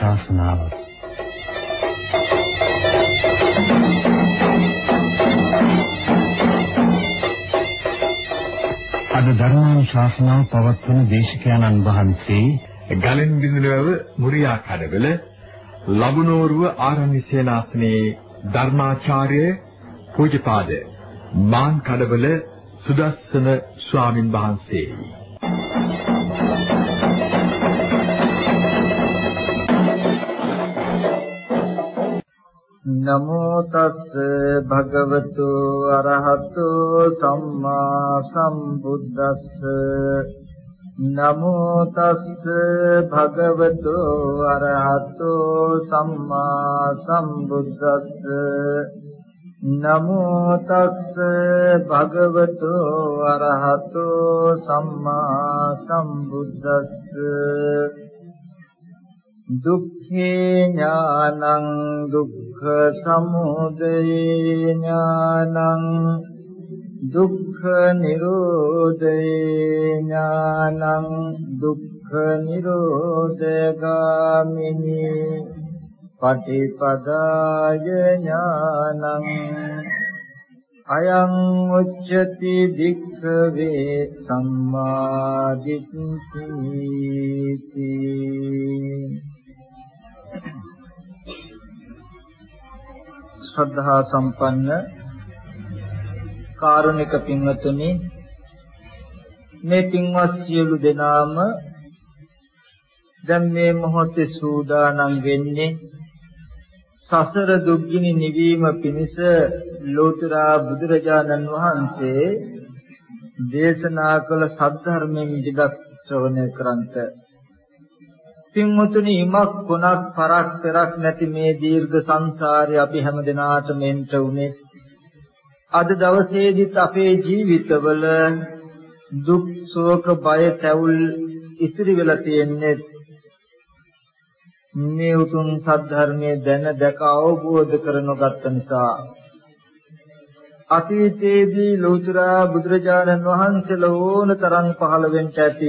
ධර්මානුශාසනාව අද ධර්මානුශාසනාව පවත්වන දේශකයන්න් වහන්සේ ගලෙන් බිඳුනව මුරියා කඩවල ලබුනෝරුව ආරණ්‍ය සේනාසනයේ ධර්මාචාර්ය පූජ්‍යපාද මාන් කඩවල සුදස්සන ස්වාමින් වහන්සේ. නමෝ තස් භගවතු අරහතු සම්මා සම්බුද්දස්ස නමෝ තස් භගවතු අරහතු සම්මා සම්බුද්දස්ස නමෝ තස් භගවතු අරහතු සම්මා සම්බුද්දස්ස දුක්ඛේ ඥානං දුක්ඛ සමුදය ඥානං දුක්ඛ නිරෝධේ ඥානං දුක්ඛ නිරෝධගාමිනී පටිපදාය ඥානං අයං උච්චති භික්ඛවේ සම්මා දිට්ඨිති. ශ්‍රද්ධා සම්පන්න කාරුණික පින්වතුනි, මේ පින්වත් සියලු දෙනාම දැන් මේ මොහොතේ සූදානම් වෙන්නේ සසර දුක්ගිනි නිවීම පිණිස ලෝතර බුදුරජාණන් වහන්සේ දේශනා කළ සද්ධර්මයෙන් විදක් ශ්‍රවණය කරන්ට. පින්වතුනි, ඉමක් කොනක් පරක් පෙරක් නැති මේ දීර්ඝ සංසාරේ අපි හැම දිනාටම එන්ට උනේ. අද දවසේදීත් අපේ ජීවිතවල දුක් ශෝක බය තැවුල් ඉතිරි වෙලා තියෙන්නේ මේ උතුම් සද්ධර්මයේ දැන දැක අවබෝධ කරනගත් නිසා. අතීතයේදී ලෝතර බුදුරජාණන් වහන්සේලා ඕන තරම් පහළ වෙන්න ඇති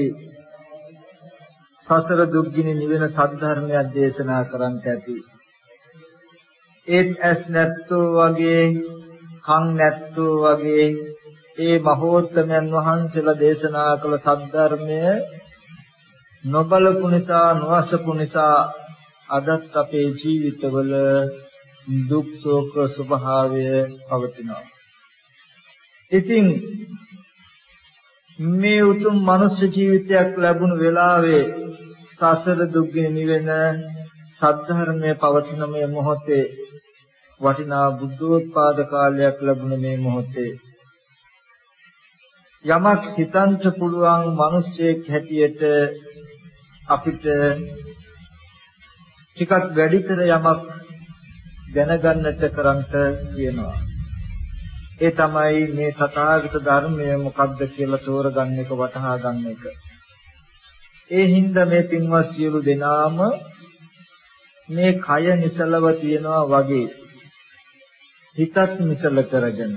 සසර දුක්ගිනි නිවෙන සද්ධර්මයක් දේශනා කරන්නට ඇති. ඒත් ඇස් නැත්තෝ වගේ කන් නැත්තෝ වගේ ඒ මහෝත්තමයන් වහන්සේලා දේශනා කළ සද්ධර්මය නොබලපු නිසා නොඅසපු නිසා අදත් අපේ ජීවිතවල දුක් ශෝක ස්වභාවය පවතිනවා. ඉතින් මේ උතුම් මනුෂ්‍ය ජීවිතයක් ලැබුණු වෙලාවේ සසර දුක්ගිනි නිවෙන සද්ධර්මයේ පවතින මේ මොහොතේ වටිනා බුද්ධෝත්පාද කාලයක් ලැබුණ මේ මොහොතේ යමක් හිතන්ට පුළුවන් මිනිසෙක් හැටියට අපිට ටිකක් වැඩිතර යමක් දැනගන්නට කරන්ට කියනවා. ඒ තමයි මේ තථාගත ධර්මය මොකක්ද කියලා තෝරගන්න එක, වටහා ගන්න එක. ඒ හින්දා මේ පින්වත් සියලු දෙනාම මේ කය නිසලව තියනවා වගේ හිතත් නිසල කරගෙන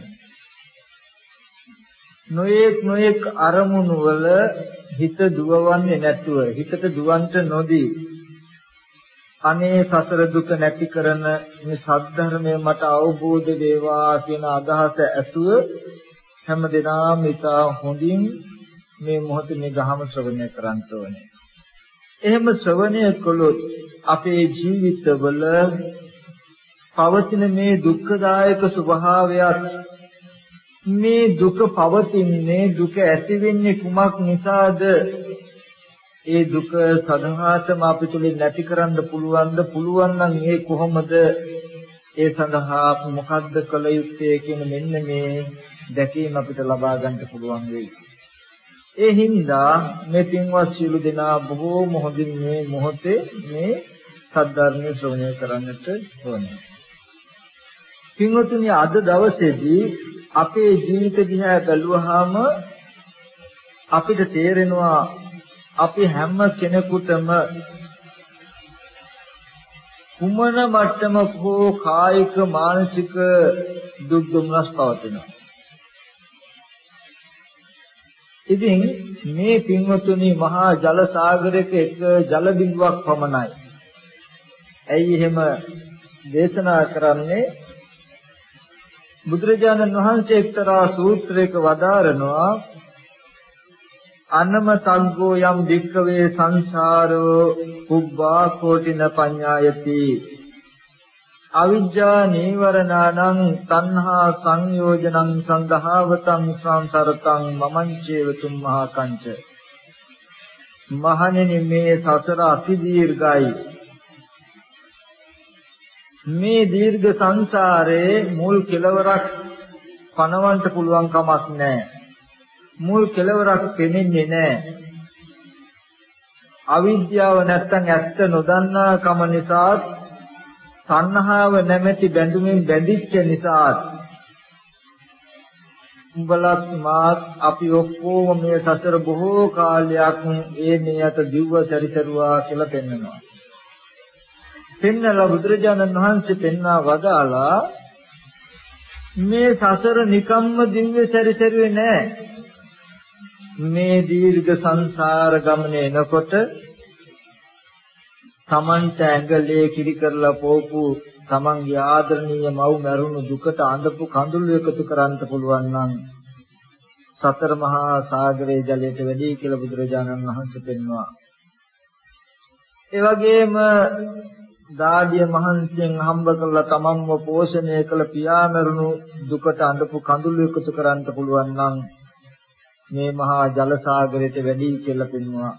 නොඑක් අරමුණු වල හිත දුවවන්නේ නැතුව, හිතට දුවන්ට නොදී අනේ සසර දුක නැති කරන මේ සද්ධර්මය මට අවබෝධ වේවා කියන අදහස ඇතුව හැම දිනම ඉතා හොඳින් මේ මොහොතේ මේ ධර්ම ශ්‍රවණය කරන්න ඕනේ. එහෙම ශ්‍රවණය කළොත් අපේ ජීවිතවල පවතින මේ දුක්ඛදායක ස්වභාවයත්, මේ දුක පවතින්නේ, දුක ඇති වෙන්නේ කුමක් නිසාද? ඒ දුක සදහාතම අපි තුලින් නැති කරන්න පුළුවන්ද? පුළුවන් නම් ඒ කොහොමද? ඒ සඳහා මොකද්ද කළ යුත්තේ කියන මෙන්න මේ දැකීම අපිට ලබා ගන්න පුළුවන් වෙයි. ඒ හින්දා මේ පින්වත් සියලු දෙනා බොහෝම හොඳින් මේ මොහොතේ මේ සද්ධර්මයේ ශ්‍රවණය කරන්නට ඕනේ. පින්වතුනි, අද දවසේදී අපේ ජීවිත දිහා බැලුවාම අපිට තේරෙනවා අපි හැම කෙනෙකුටම කුමන මට්ටමක හෝ කායික මානසික දුක් දුම්නස් පවතිනවා. ඉතින් මේ පින්වතුනි මහා ජල සාගරයක එක ජල බිඳුවක් පමණයි. ඇයි එහෙම දේශනා කරන්නේ? බුදුරජාණන් වහන්සේ එක්තරා සූත්‍රයක වදාරනවා අනමතග්ගෝ යම් වික්කවේ සංසාරෝ උබ්බා කෝටින පඤ්ඤායති අවිජ්ජා නීවරණානං තණ්හා සංයෝජනං සංඝාවතං සංසරතං මමංචේව තුම්මහා කංච. මහණෙනි මේ සසර අති දීර්ඝයි. මේ දීර්ඝ සංසාරේ මුල් කෙලවරක් පනවන්න පුළුවන් කමක් නැහැ. මුල් කෙලවරක් පෙනෙන්නේ නැහැ. අවිද්‍යාව නැත්තම් ඇත්ත නොදන්නා කම නිසා, තණ්හාව නැමැති බැඳුමින් බැඳිච්ච නිසා උඹලත් මාත් අපි ඔක්කොම මේ සසර බොහෝ කාලයක් මේ අත දිව්ව සැරිසරුවා කියලා පෙන්වනවා. පෙන්නලා බුදුරජාණන් වහන්සේ පෙන්වා වදාලා මේ සසර නිකම්ම දිව්ව සැරිසරුවේ නෑ. මේ දීර්ඝ සංසාර ගමනේ එනකොට තමන්ට ඇඟලේ කිරි කරලා පෝපු තමන්ගේ ආදරණීය මව් මරුණු දුකට අඬපු කඳුළු එකතු කරන්න පුළුවන් නම් සතර මහා සාගරයේ ජලයට වැඩි කියලා බුදුරජාණන් වහන්සේ පෙන්වනවා. ඒ වගේම දාඩිය මහන්සියෙන් හම්බ කරලා තමන්ව පෝෂණය කළ පියා මරුණු දුකට අඬපු කඳුළු එකතු කරන්න පුළුවන් නම් මේ මහා ජල සාගරයට වැඩි කියලා පෙන්වනවා.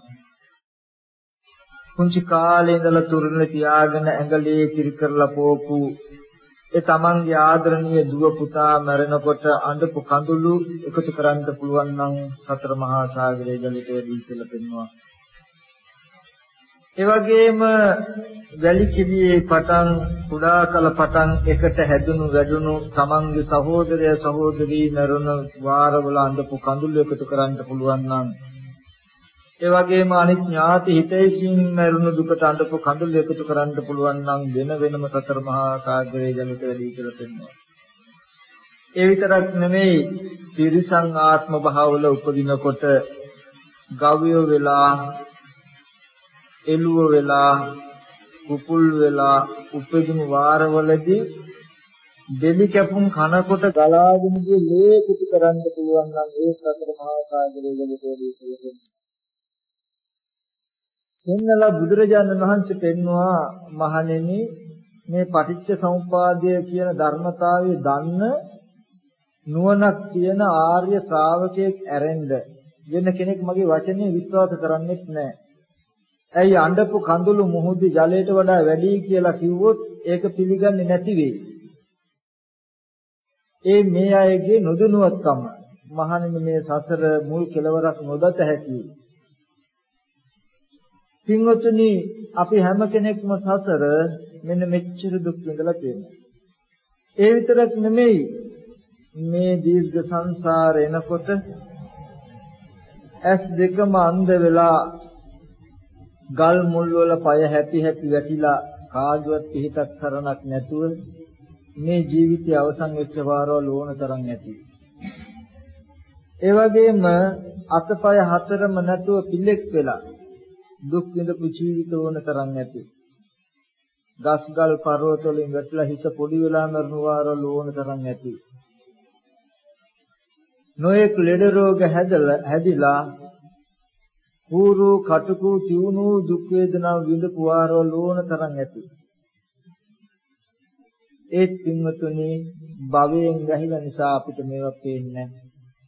කුංචි කාලේ ඉඳලා තුරුල තියාගෙන ඇඟලේ කිරි කරලා පෝපු ඒ තමන්ගේ ආදරණීය දුව පුතා මැරෙනකොට අඬපු කඳුළු එකතු කරන්න පුළුවන් නම් සතර මහා සාගරයේ ජලයට වැඩි කියලා පෙන්වනවා. ඒ වගේම වැලි කිලියේ පටන් කුඩා කල පටන් එකට හැදුණු වැඩුණු තමන්ගේ සහෝදරය සහෝදරී මරුණ වාරවල අඳපු කඳුළු එකතු කරන්න පුළුවන් නම් ඒ වගේම අනිත් ඥාති හිතේසින් මරුණු දුකට අඳපු කඳුළු එකතු කරන්න පුළුවන් නම් වෙන වෙනම සතර මහා සාගරයේ ජලයට වැඩි කියලා පෙන්වනවා. ඒ විතරක් නෙමෙයි තිරිසන් ආත්ම භාවවල උපදිනකොට ගව්‍ය වෙලා එළුව වෙලා කුකුල් වෙලා උපදින වාරවලදී දෙලි කැපුම් කනකොට ගලාගෙන ගිය ලේ කුටි කරන්න පුළුවන් නම් ඒ සතර මහා සාගරයේ ජලයේදී තියෙනවා. එන්නලා බුදුරජාණන් වහන්සේ පෙන්වුවා මහණෙනි මේ පටිච්ච සමුප්පාදය කියන ධර්මතාවය දන්න නුවණක් තියෙන ආර්ය ශ්‍රාවකයෙක් ඇරෙන්න වෙන කෙනෙක් මගේ වචනේ විශ්වාස කරන්නේත් නැහැ. ඇයි අඬපු කඳුළු මුහුදු ජලයට වඩා වැඩි කියලා කිව්වොත් ඒක පිළිගන්නේ නැති වෙයි. ඒ මේ අයගේ නොදැනුවත්කම මහණෙනි මේ සසර මුල් කෙලවරක් නොදත හැකියි. පින්වතුනි අපි හැම කෙනෙක්ම සසර මෙන්න මෙච්චර දුක් විඳලා තියෙනවා. ඒ විතරක් නෙමෙයි මේ දීර්ඝ සංසාර එනකොට ඇස් දෙකම අන්ධ වෙලා ගල් මුල් වල පය හැපි හැපි වැටිලා කාගවත් පිහිටක් කරණක් නැතුව මේ ජීවිතය අවසන් වෙච්ච වාරවල ඕන තරම් ඇති. ඒ වගේම අතපය හතරම නැතුව පිලෙක් වෙලා දුක් විඳපු ජීවිත ඕන තරම් ඇති. ගස්ගල් පර්වත වලින් වැටලා හිස පොඩි වෙලා මරණ වාරවල ඕන තරම් ඇති. නොයෙක් ලෙඩ රෝග හැදිලා කූරු කටුකු තියුණු දුක් වේදනා විඳපු වාරවල ඕන තරම් ඇති. ඒ පින්වතුනි භවයෙන් ගැහිලා නිසා අපිට මේවා පේන්නේ නැහැ.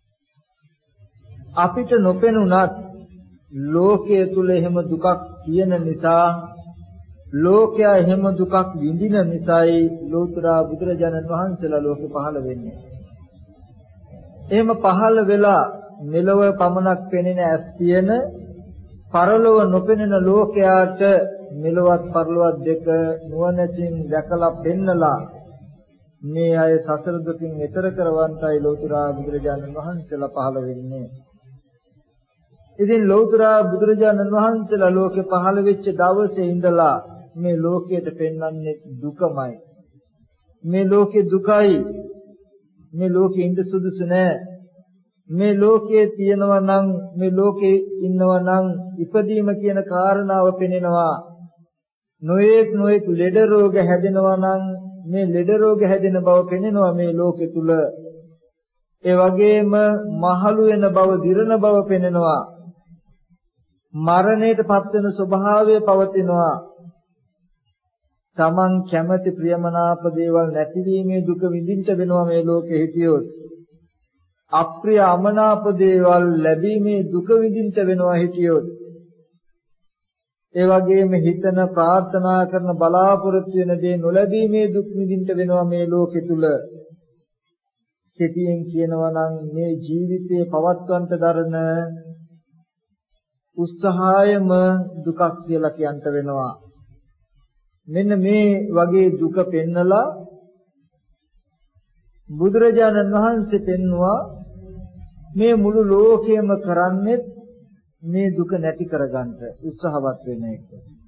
අපිට නොපෙනුනත් ලෝකයේ තුල එහෙම දුකක් තියෙන නිසා ලෝකයා එහෙම දුකක් විඳින නිසායි ලෝතර බුදුරජාණන් වහන්සේලා ලෝකෙ පහළ වෙන්නේ. එහෙම පහළ වෙලා මෙලොව පමණක් පෙනෙන ඇස් තියෙන පරලොව නොපෙනෙන ලෝකයාට මෙලොවත් පරලොවත් දෙක නුවණකින් දැකලා පෙන්නලා මේ අය සසර දුකින් එතර කරවන්නයි ලෝතර බුදුරජාණන් වහන්සේලා පහළ වෙන්නේ. ඉතින් ලෞතර බුදුරජාණන් වහන්සේලා ලෝකේ පහළ වෙච්ච දවසේ ඉඳලා මේ ලෝකයට පෙන්වන්නේ දුකමයි. මේ ලෝකේ දුකයි. මේ ලෝකේ ඉඳ සුදුසු නෑ. මේ ලෝකයේ තියෙනවා නම් මේ ලෝකේ ඉන්නවා නම් ඉපදීම කියන කාරණාව පෙනෙනවා. නොඑක් ලෙඩ රෝග හැදෙනවා නම් මේ ලෙඩ රෝග හැදෙන බව පෙනෙනවා මේ ලෝකෙ තුල. ඒ වගේම මහලු වෙන බව, දිරන බව පෙනෙනවා. මරණයට පත් වෙන ස්වභාවය පවතිනවා. තමන් කැමති ප්‍රියමනාප දේවල් නැතිවීමේ දුක විඳින්න වෙනවා මේ ලෝකෙ හිටියොත්. අප්‍රිය අමනාප දේවල් ලැබීමේ දුක විඳින්න වෙනවා හිටියොත්. ඒ වගේම හිතන ප්‍රාර්ථනා කරන බලාපොරොත්තු වෙන දේ නොලැබීමේ දුක් විඳින්න වෙනවා මේ ලෝකෙ තුල. කෙටියෙන් කියනවා නම් මේ ජීවිතයේ පවත්වන්නට දරන උත්සාහයම දුකක් කියලා කියන්න වෙනවා. මෙන්න මේ වගේ දුක පෙන්නලා බුදුරජාණන් වහන්සේ පෙන්වුවා මේ මුළු ලෝකයම කරන්නේ මේ දුක නැති කරගන්න උත්සාහවත් වෙන එක.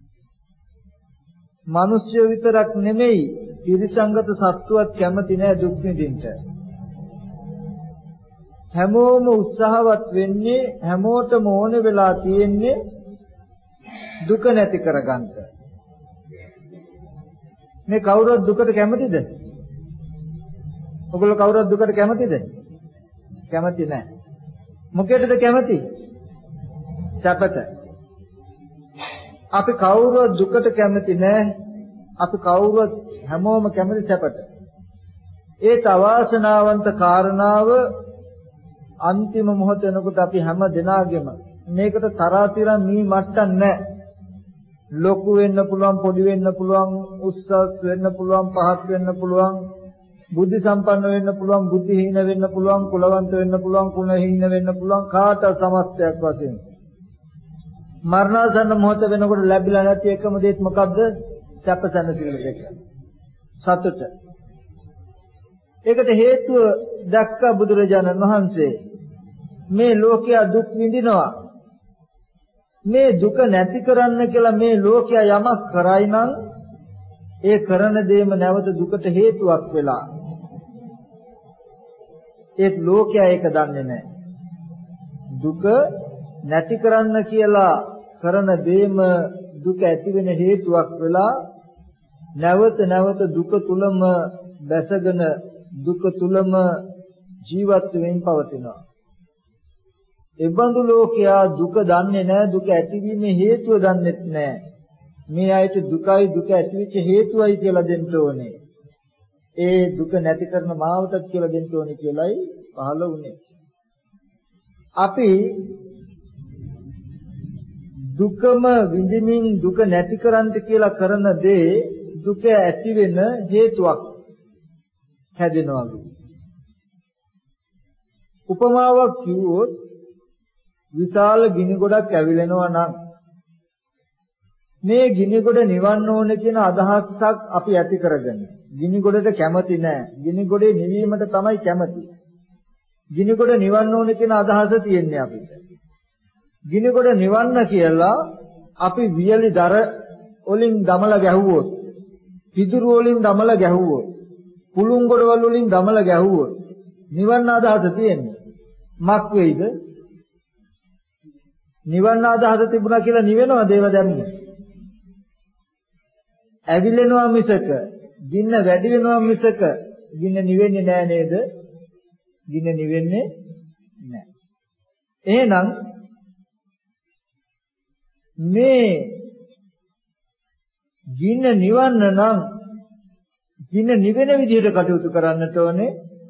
මිනිස්සු විතරක් නෙමෙයි ත්‍රිසංගත සත්වවත් කැමති නෑ දුක් විඳින්න. හැමෝම උත්සාහවත් වෙන්නේ හැමෝටම ඕන වෙලා තියෙන්නේ දුක නැති කරගන්න. මේ කවුරුත් දුකට කැමතිද? ඔයගොල්ලෝ කවුරුත් දුකට කැමතිද? කැමති නැහැ. මොකේද කැමති? සැපට. අපි කවුරුත් දුකට කැමති නැහැ. අපි කවුරුත් හැමෝම කැමති සැපට. ඒ තවාසනාවන්ත කාරණාව අන්තිම මොහොත වෙනකොට අපි හැම දෙනාගේම මේකට තරාතිරම් මේ මට්ටම් නැහැ. ලොකු වෙන්න පුළුවන්, පොඩි වෙන්න පුළුවන්, උස්සස් වෙන්න පුළුවන්, පහත් වෙන්න පුළුවන්, බුද්ධි සම්පන්න වෙන්න පුළුවන්, බුද්ධිහීන වෙන්න පුළුවන්, කුලවන්ත වෙන්න පුළුවන්, කුලහීන වෙන්න පුළුවන්, කාට සමස්තයක් වශයෙන්. මරණාසන්න මොහොත වෙනකොට ලැබිලා නැති එකම දෙයක් මොකද්ද? සැපසැනසීම දෙක. සතුට. ඒකට හේතුව දැක්ක බුදුරජාණන් වහන්සේ මේ ලෝකයා දුක් විඳිනවා. මේ දුක නැති කරන්න කියලා මේ ලෝකයා යමක් කරයි නම් ඒ කරන දේම නැවත දුකට හේතුවක් වෙලා. ඒත් ලෝකයා ඒක දන්නේ නැහැ. දුක නැති කරන්න කියලා කරන දේම දුක ඇති වෙන හේතුවක් වෙලා නැවත නැවත දුක තුලම බැසගෙන දුක තුලම ජීවත් වෙමින් පවතිනවා. එබඳු ලෝකයා දුක දන්නේ නැහැ, දුක ඇතිවීමේ හේතුව දන්නේ නැහැ. මේ අයට දුකයි දුක ඇතිවෙච්ච හේතුවයි කියලා දෙන්න ඕනේ. ඒ දුක නැති කරන මාවතක් කියලා දෙන්න ඕනේ කියලායි පහළ වුණේ. අපි දුකම විඳින්මින් දුක නැති කරන්න කියලා කරන දේ දුක ඇති වෙන හේතුවක් හැදෙනවා. උපමාවක් කිව්වොත් විශාල ගිනි ගොඩක් ඇවිලෙනවා නම් මේ ගිනි ගොඩ නිවන්න ඕන කියන අදහසක් අපි ඇති කරගන්න. ගිනි ගොඩට කැමති නෑ. ගිනි ගොඩේ නිවීමට තමයි කැමති. ගිනි ගොඩ නිවන්න ඕන කියන අදහස තියෙන්නේ අපිට. ගිනි ගොඩ නිවන්න කියලා අපි වියලි දර වලින් දමලා ගැහුවොත්, පිදුරු වලින් දමලා ගැහුවොත්, පුළුන් ගොඩවල් වලින් දමලා ගැහුවොත් නිවන්න අදහස තියෙන්නේ. මක් වෙයිද? නිවන්න අදහස තිබුණා කියලා නිවෙනවද ඒව දැම්මේ? ඇවිලෙනවා මිසක ගින්න වැඩි වෙනවා මිසක ගින්න නිවෙන්නේ නෑ නේද? ගින්න නිවෙන්නේ නෑ. එහෙනම් මේ ගින්න නිවන්න නම් ගින්න නිවෙන විදිහට කටයුතු කරන්නට ඕනේ.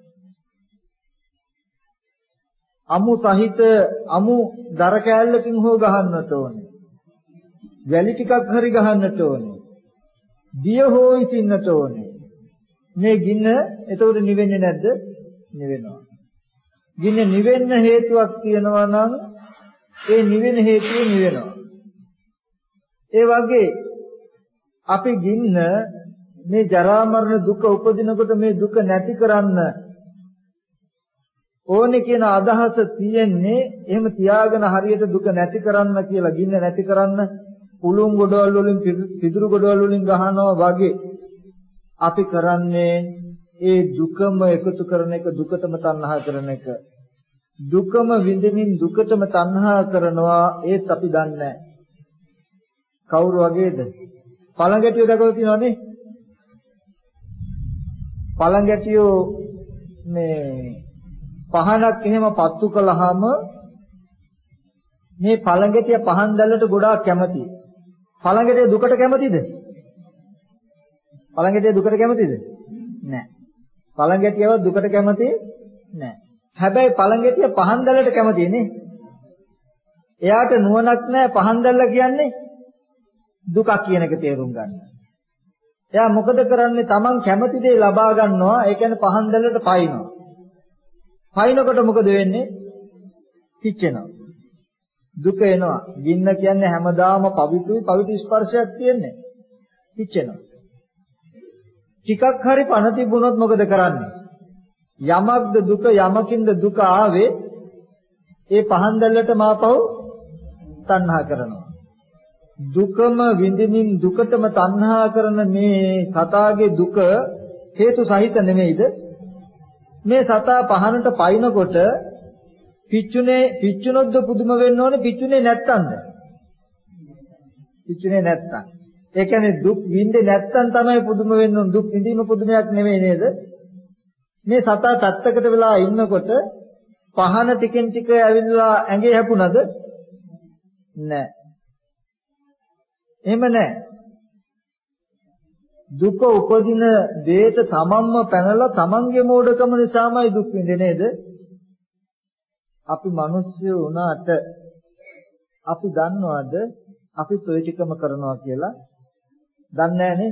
අමු සහිත අමු දර කෑල්ලකින් හෝ ගහන්නට ඕනේ. වැලි ටිකක් හරි ගහන්නට ඕනේ. දිය හෝ ඉසින්නට ඕනේ. මේ ගින්න එතකොට නිවෙන්නේ නැද්ද? නිවෙනවා. ගින්න නිවෙන්න හේතුවක් තියෙනවා නම් ඒ නිවෙන හේතුව නිවෙනවා. ඒ වගේ අපි ගින්න මේ ජරා මරණ දුක උපදිනකොට මේ දුක නැති කරන්න ඕනේ කියන අදහස තියෙන්නේ. එහෙම තියාගෙන හරියට දුක නැති කරන්න කියලා ගින්න නැති කරන්න පුළුන් ගොඩවල් වලින් පිදුරු ගොඩවල් වලින් ගහනවා වගේ අපි කරන්නේ ඒ දුකම එකතු කරන එක, දුකටම තණ්හා කරන එක. දුකම විඳින්න දුකටම තණ්හා කරනවා. ඒත් අපි දන්නේ නැහැ. කවුරු වගේද? පළඟැටියෝ දැකලා තියෙනවනේ. පළඟැටියෝ මේ පහනක් එහෙම පත්තු කළාම මේ පළඟැටිය පහන් දැල්ලට ගොඩාක් කැමතියි. පළඟැටිය දුකට කැමතිද? පළඟැටිය දුකට කැමතිද? නැහැ. පළඟැටියව දුකට කැමති නැහැ. හැබැයි පළඟැටිය පහන් දැල්ලට කැමතියි නේ. එයාට නුවණක් නැහැ පහන් දැල්ල කියන්නේ දුකක් කියන එක තේරුම් ගන්න. එයා මොකද කරන්නේ? Taman කැමති දේ ලබා ගන්නවා. ඒ කියන්නේ පහන් දැල්ලට පයින්නවා. පයින්නකොට මොකද වෙන්නේ? පිච්චෙනවා. දුක එනවා. ගින්න කියන්නේ හැමදාම පවිතු ස්පර්ශයක් තියෙන්නේ. පිච්චෙනවා. ටිකක් හරි පණ තිබුණොත් මොකද කරන්නේ? යමක්ද දුක යමකින්ද දුක ආවේ ඒ පහන් දැල්ලට මාපහු තණ්හා කරනවා. දුකම විඳින්මින් දුකටම තණ්හා කරන මේ සතාගේ දුක හේතු සහිත නෙමෙයිද? මේ සතා පහනට පයින්නකොට පිච්චුනොත්ද පුදුම වෙන්න ඕනේ පිච්චුනේ නැත්තම්ද? පිච්චුනේ නැත්තම්. ඒ කියන්නේ දුක් විඳින්නේ නැත්තම් තමයි පුදුම වෙන්න ඕනේ. දුක් විඳීම පුදුමයක් නෙමෙයි නේද? මේ සතා තත්තකට වෙලා ඉන්නකොට පහන ටිකෙන් ටික ඇවිල්ලා ඇඟේ හැපුණද? නැහැ. එහෙම නැහැ. දුක උපදින දෙයට තමන්ම පැනලා තමන්ගේ මෝඩකම නිසාමයි දුක් විඳින්නේ නේද? අපි මිනිස්සු වුණාට අපි දන්නවද අපි toy ටිකම කරනවා කියලා? දන්නේ නැහනේ.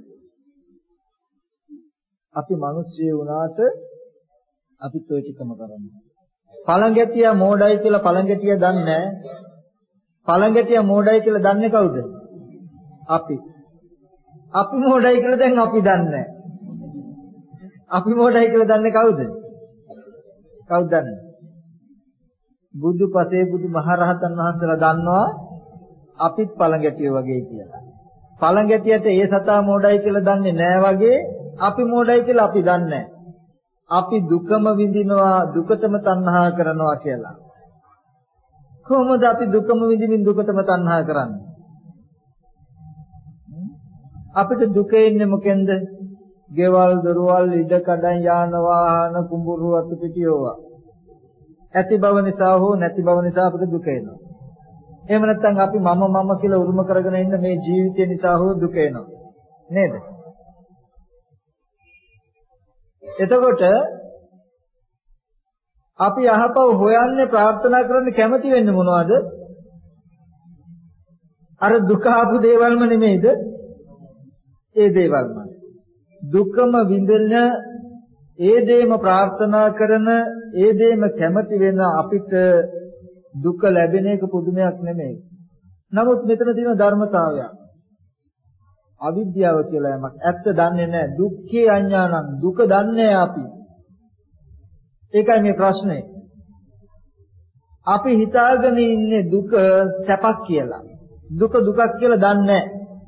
අපි මිනිස්සු වුණාට අපි toy ටිකම කරනවා. පළඟැටියා මෝඩයි කියලා පළඟැටියා දන්නේ නැහැ. පළඟැටියා මෝඩයි කියලා දන්නේ කවුද? අපි. අපි මෝඩයි කියලා දැන් අපි දන්නේ නැහැ. අපි මෝඩයි කියලා දන්නේ කවුද? කවුද දන්නේ? බුදු පසේ බුදු මහරහතන් වහන්සේලා දන්නවා අපිත් පළඟැටියෝ වගේ කියලා. පළඟැටියට ඒ සතා මෝඩයි කියලා දන්නේ නැහැ වගේ අපි මෝඩයි කියලා අපි දන්නේ නැහැ. අපි දුකම විඳිනවා දුකටම තණ්හා කරනවා කියලා. කොහොමද අපි දුකම විඳින්න දුකටම තණ්හා කරන්නේ? අපිට දුක එන්නේ මොකෙන්ද? ගෙවල් දොරවල් ඉඩ කඩන් යාන වාහන කුඹුරු අතු පිටියෝවා. ඇති බව නිසා හෝ නැති බව නිසා අපිට දුක එනවා. එහෙම නැත්නම් අපි මම කියලා උරුම කරගෙන ඉන්න මේ ජීවිතය නිසා හෝ දුක එනවා. නේද? එතකොට අපි අහපව හොයන්නේ ප්‍රාර්ථනා කරන්නේ කැමති වෙන්නේ මොනවද? අර දුක ආපු දේවල්ම නෙමෙයිද? ඒ දේවල්ම. දුකම විඳින ඒ දේම ප්‍රාර්ථනා කරන ඒ දේම කැමති වෙන අපිට දුක ලැබෙන එක පුදුමයක් නෙමෙයි. නමුත් මෙතන තියෙන ධර්මතාවයක්. අවිද්‍යාව කියලා යමක් ඇත්ත දන්නේ නැහැ. දුක්ඛේ අඥානං දුක දන්නේ අපි. ඒකයි මේ ප්‍රශ්නේ. අපි හිතාගෙන ඉන්නේ දුක සැපක් කියලා. දුක දුකක් කියලා දන්නේ නැහැ.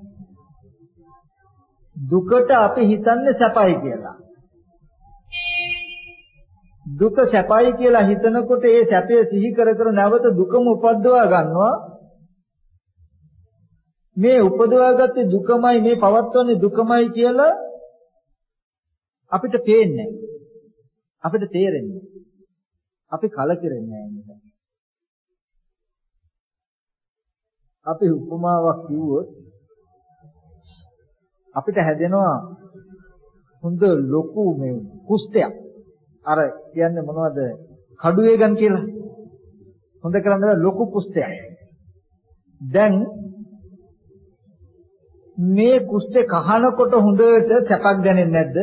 දුකට අපි හිතන්නේ සැපයි කියලා. දුක සැපයි කියලා හිතනකොට ඒ සැපය සිහි කර කර නැවත දුකම උපද්දවා ගන්නවා. මේ උපදවාගත්තේ දුකමයි මේ පවත්වන්නේ දුකමයි කියලා අපිට පේන්නේ. අපිට තේරෙන්නේ. අපි කලකිරෙන්නේ නැහැ. අපි උපමාවක් කිව්වොත් අපිට හැදෙනවා හොඳ ලොකු මේ කුස්තයක්. අර කියන්නේ මොනවද? කඩු වේගන් කියලා. හොඳ කරන්නේ ලොකු කුස්තයක්. දැන් මේ කුස්තේ කහනකොට හොඳට සැපක් දැනෙන්නේ නැද්ද?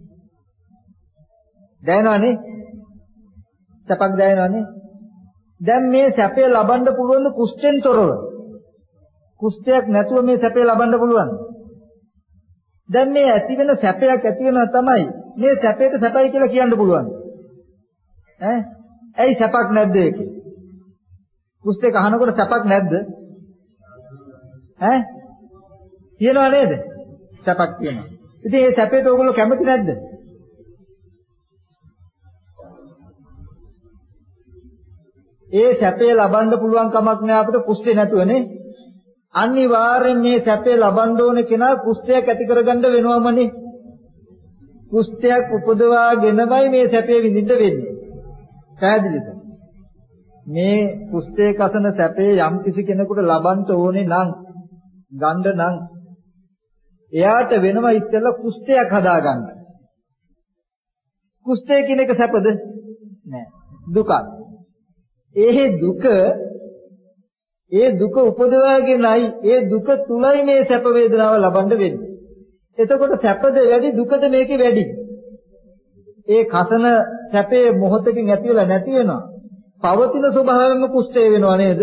දැනෙනවනේ. සැපක් දැනෙනවනේ. දැන් මේ සැපේ ලබන්න පුළුවන් කුස්තෙන් තොරව. කුස්තයක් නැතුව මේ සැපේ ලබන්න පුළුවන්. දැන් මේ ඇති වෙන සැපයක් ඇති වෙනවා තමයි මේ සැපේට සැපයි කියලා කියන්න පුළුවන්. ඇයි සැපක් නැද්ද ඒකේ? කුස්තේ කහනකොට සැපක් නැද්ද? කියනවා නේද? සැපක් කියනවා. ඉතින් මේ සැපේට ඕගොල්ලෝ කැමති නැද්ද? ඒ සැපේ ලබන්න පුළුවන් කමක් නෑ අපිට කුස්තේ නැතුවනේ. අනිවාර්යෙන් මේ සැපේ ලබන්න ඕන කෙනා කුෂ්ඨයක් ඇති කරගන්න වෙනවමනේ. කුෂ්ඨයක් උපදවාගෙනමයි මේ සැපේ විඳින්න වෙන්නේ. පැහැදිලිද? මේ කුෂ්ඨයේ කසන සැපේ යම් කිසි කෙනෙකුට ලබන්න ඕනේ නම් ගන්න නම් එයාට වෙනම ඉස්සෙල්ලා කුෂ්ඨයක් හදාගන්න. කුෂ්ඨය කියන එක සැපද? නෑ. දුකක්. ඒ දුක උපදවාගෙනයි ඒ දුක තුලයි මේ සැප වේදනාව ලබන්න වෙන්නේ. එතකොට සැපද වැඩි දුකද මේකේ වැඩි? ඒ කසන සැපේ මොහොතකින් ඇති වෙලා නැති වෙනවා. පවතින ස්වභාවයෙන්ම කුෂ්ඨය වෙනව නේද?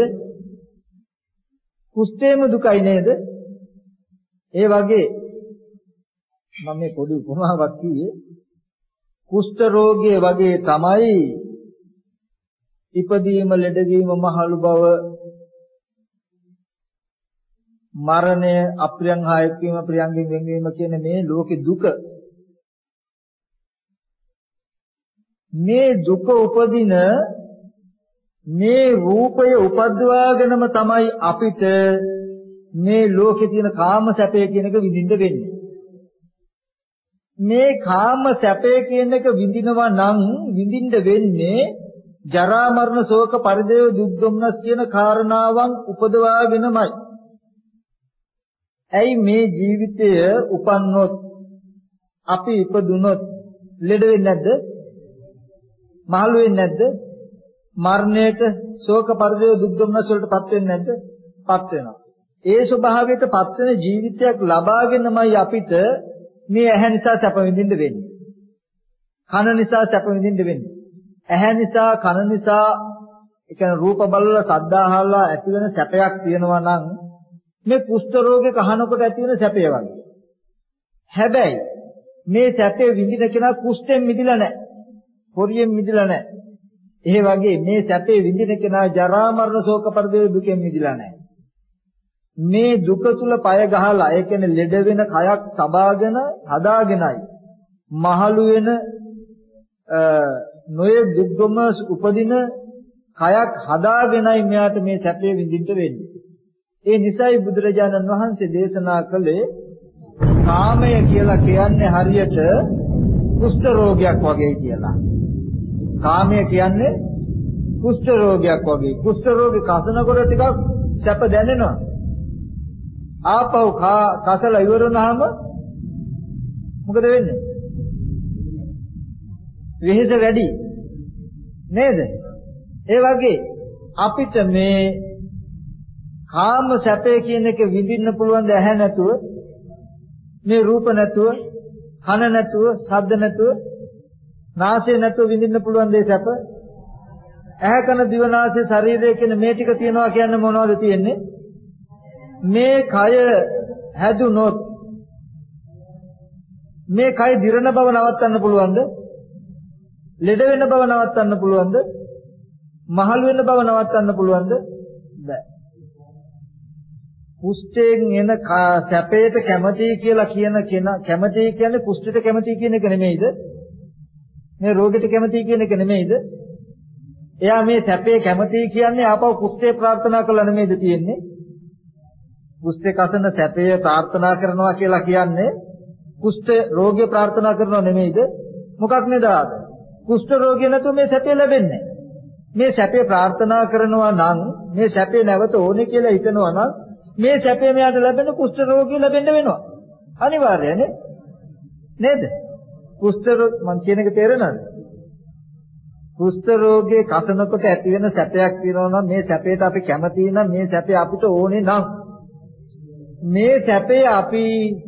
කුෂ්ඨේම දුකයි නේද? ඒ වගේ මම මේ පොඩි උපමාවක් කිව්වේ කුෂ්ඨ රෝගය වගේ තමයි ඉපදීම, ලෙඩවීම, මහලු බව, මරණය, අප්‍රියං හා එක්වීම, ප්‍රියංගෙන් වෙන්වීම කියන මේ ලෝකේ දුක. මේ දුක උපදින මේ රූපය උපද්දවාගෙනම තමයි අපිට මේ ලෝකේ තියෙන කාම සැපය කියන එක විඳින්න වෙන්නේ. මේ කාම සැපය කියන එක විඳිනවා නම් විඳින්න වෙන්නේ ජරා මරණ ශෝක පරිදේව දුක් දුම්නස් කියන කාරණාවන් උපදවාගෙනමයි. ඇයි මේ ජීවිතය උපන්නොත් අපි ඉපදුනොත් ලෙඩ වෙන්නේ නැද්ද? මහලු වෙන්නේ නැද්ද? මරණයට ශෝක පරිදේව දුක් දුම්නස් වලටපත් වෙන්නේ නැද්ද? පත් වෙනවා. ඒ ස්වභාවයටපත් වෙන ජීවිතයක් ලබාගෙනමයි අපිට මේ ඇහැ නිසා සැප විඳින්න වෙන්නේ. කන නිසා සැප විඳින්න වෙන්නේ. ඇහැ නිසා, කන නිසා, ඒ කියන්නේ රූප බලලා, ශබ්ද අහලා ඇති වෙන සැපයක් තියෙනවා නම් මේ කුෂ්ඨ රෝගේ කහනකොට ඇති වෙන සැපය වගේ. හැබැයි මේ සැපේ විඳින කෙනා කුෂ්ඨයෙන් මිදිලා නැහැ. හොරියෙන් මිදිලා නැහැ. ඒ වගේ මේ සැපේ විඳින කෙනා ජරා මරණ ශෝක පරිදේව දුකෙන් මිදිලා නැහැ. මේ දුක තුල පය ගහලා ඒ කියන්නේ ලෙඩ වෙන කයක් සබාගෙන හදාගෙනයි මහලු වෙන නොයේ දුක් දුමස් උපදින කයක් හදාගෙනයි මෙයාට මේ සැපේ විඳින්න වෙන්නේ. ඒ නිසායි බුදුරජාණන් වහන්සේ දේශනා කළේ කාමය කියලා කියන්නේ හරියට කුෂ්ඨ රෝගයක් වගේ කියලා. කාමය කියන්නේ කුෂ්ඨ රෝගයක් වගේ. කුෂ්ඨ රෝගේ කසනකොට ටිකක් සැප දැනෙනවා. ආපහු කසල ඉවර වුණාම මොකද වෙන්නේ? වෙහෙස වැඩි නේද? ඒ වගේ අපිට මේ කාම සැපේ කියන එක විඳින්න පුළුවන් ද ඇහැ නැතුව, මේ රූප නැතුව, කන නැතුව, ශබ්ද නැතුව, නාසය නැතුව විඳින්න පුළුවන් දේ සැප? ඇහැ කන දිව නාසය ශරීරය කියන මේ ටික තියනවා කියන්නේ මොනවද තියෙන්නේ? මේ කය හැදුනොත් මේ කය දිරන බව නවත්තන්න පුළුවන්ද? ලෙඩ වෙන බව නවත්තන්න පුළුවන්ද? මහලු වෙන බව නවත්තන්න පුළුවන්ද? බෑ. කුෂ්ඨයෙන් එන සැපයට කැමති කියලා කියන කෙනා කැමති කියන්නේ කුෂ්ඨයට කැමති කියන එක නෙමෙයිද? මේ රෝගෙට කැමති කියන එක නෙමෙයිද? එයා මේ සැපේ කැමති කියන්නේ ආපහු කුෂ්ඨේ ප්‍රාර්ථනා කළා නෙමෙයිද තියෙන්නේ? කුෂ්ඨේ කසන සැපය ප්‍රාර්ථනා කරනවා කියලා කියන්නේ කුෂ්ඨ රෝගය ප්‍රාර්ථනා කරනව නෙමෙයිද? මොකක් නේද? කුෂ්ඨ රෝගය නැතුව මේ සැපේ ලැබෙන්නේ නැහැ. මේ සැපේ ප්‍රාර්ථනා කරනවා නම් මේ සැපේ නැවත ඕනේ කියලා හිතනවා නම් මේ සැපේ මෙයාට ලැබෙන කුෂ්ඨ රෝගය ලැබෙන්න වෙනවා. අනිවාර්යනේ. නේද? කුෂ්ඨ රෝග මං කියන එක තේරෙනවද? කුෂ්ඨ රෝගයේ කසනකොට ඇති වෙන සැපයක් තියෙනවා නම් මේ සැපේට අපි කැමති නම් මේ සැපේ අපිට ඕනේ නම් මේ සැපේ අපි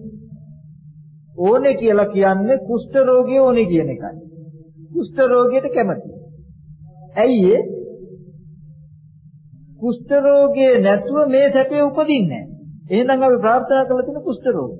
ඕනේ කියලා කියන්නේ කුෂ්ඨ රෝගිය ඕනේ කියන එකයි. කුෂ්ඨ රෝගියට කැමති. ඇයි ඒ? කුෂ්ඨ රෝගිය නැතුව මේ සැපේ උපදින්නේ නැහැ. එහෙනම් අපි ප්‍රාර්ථනා කරලා තියෙන කුෂ්ඨ රෝගය.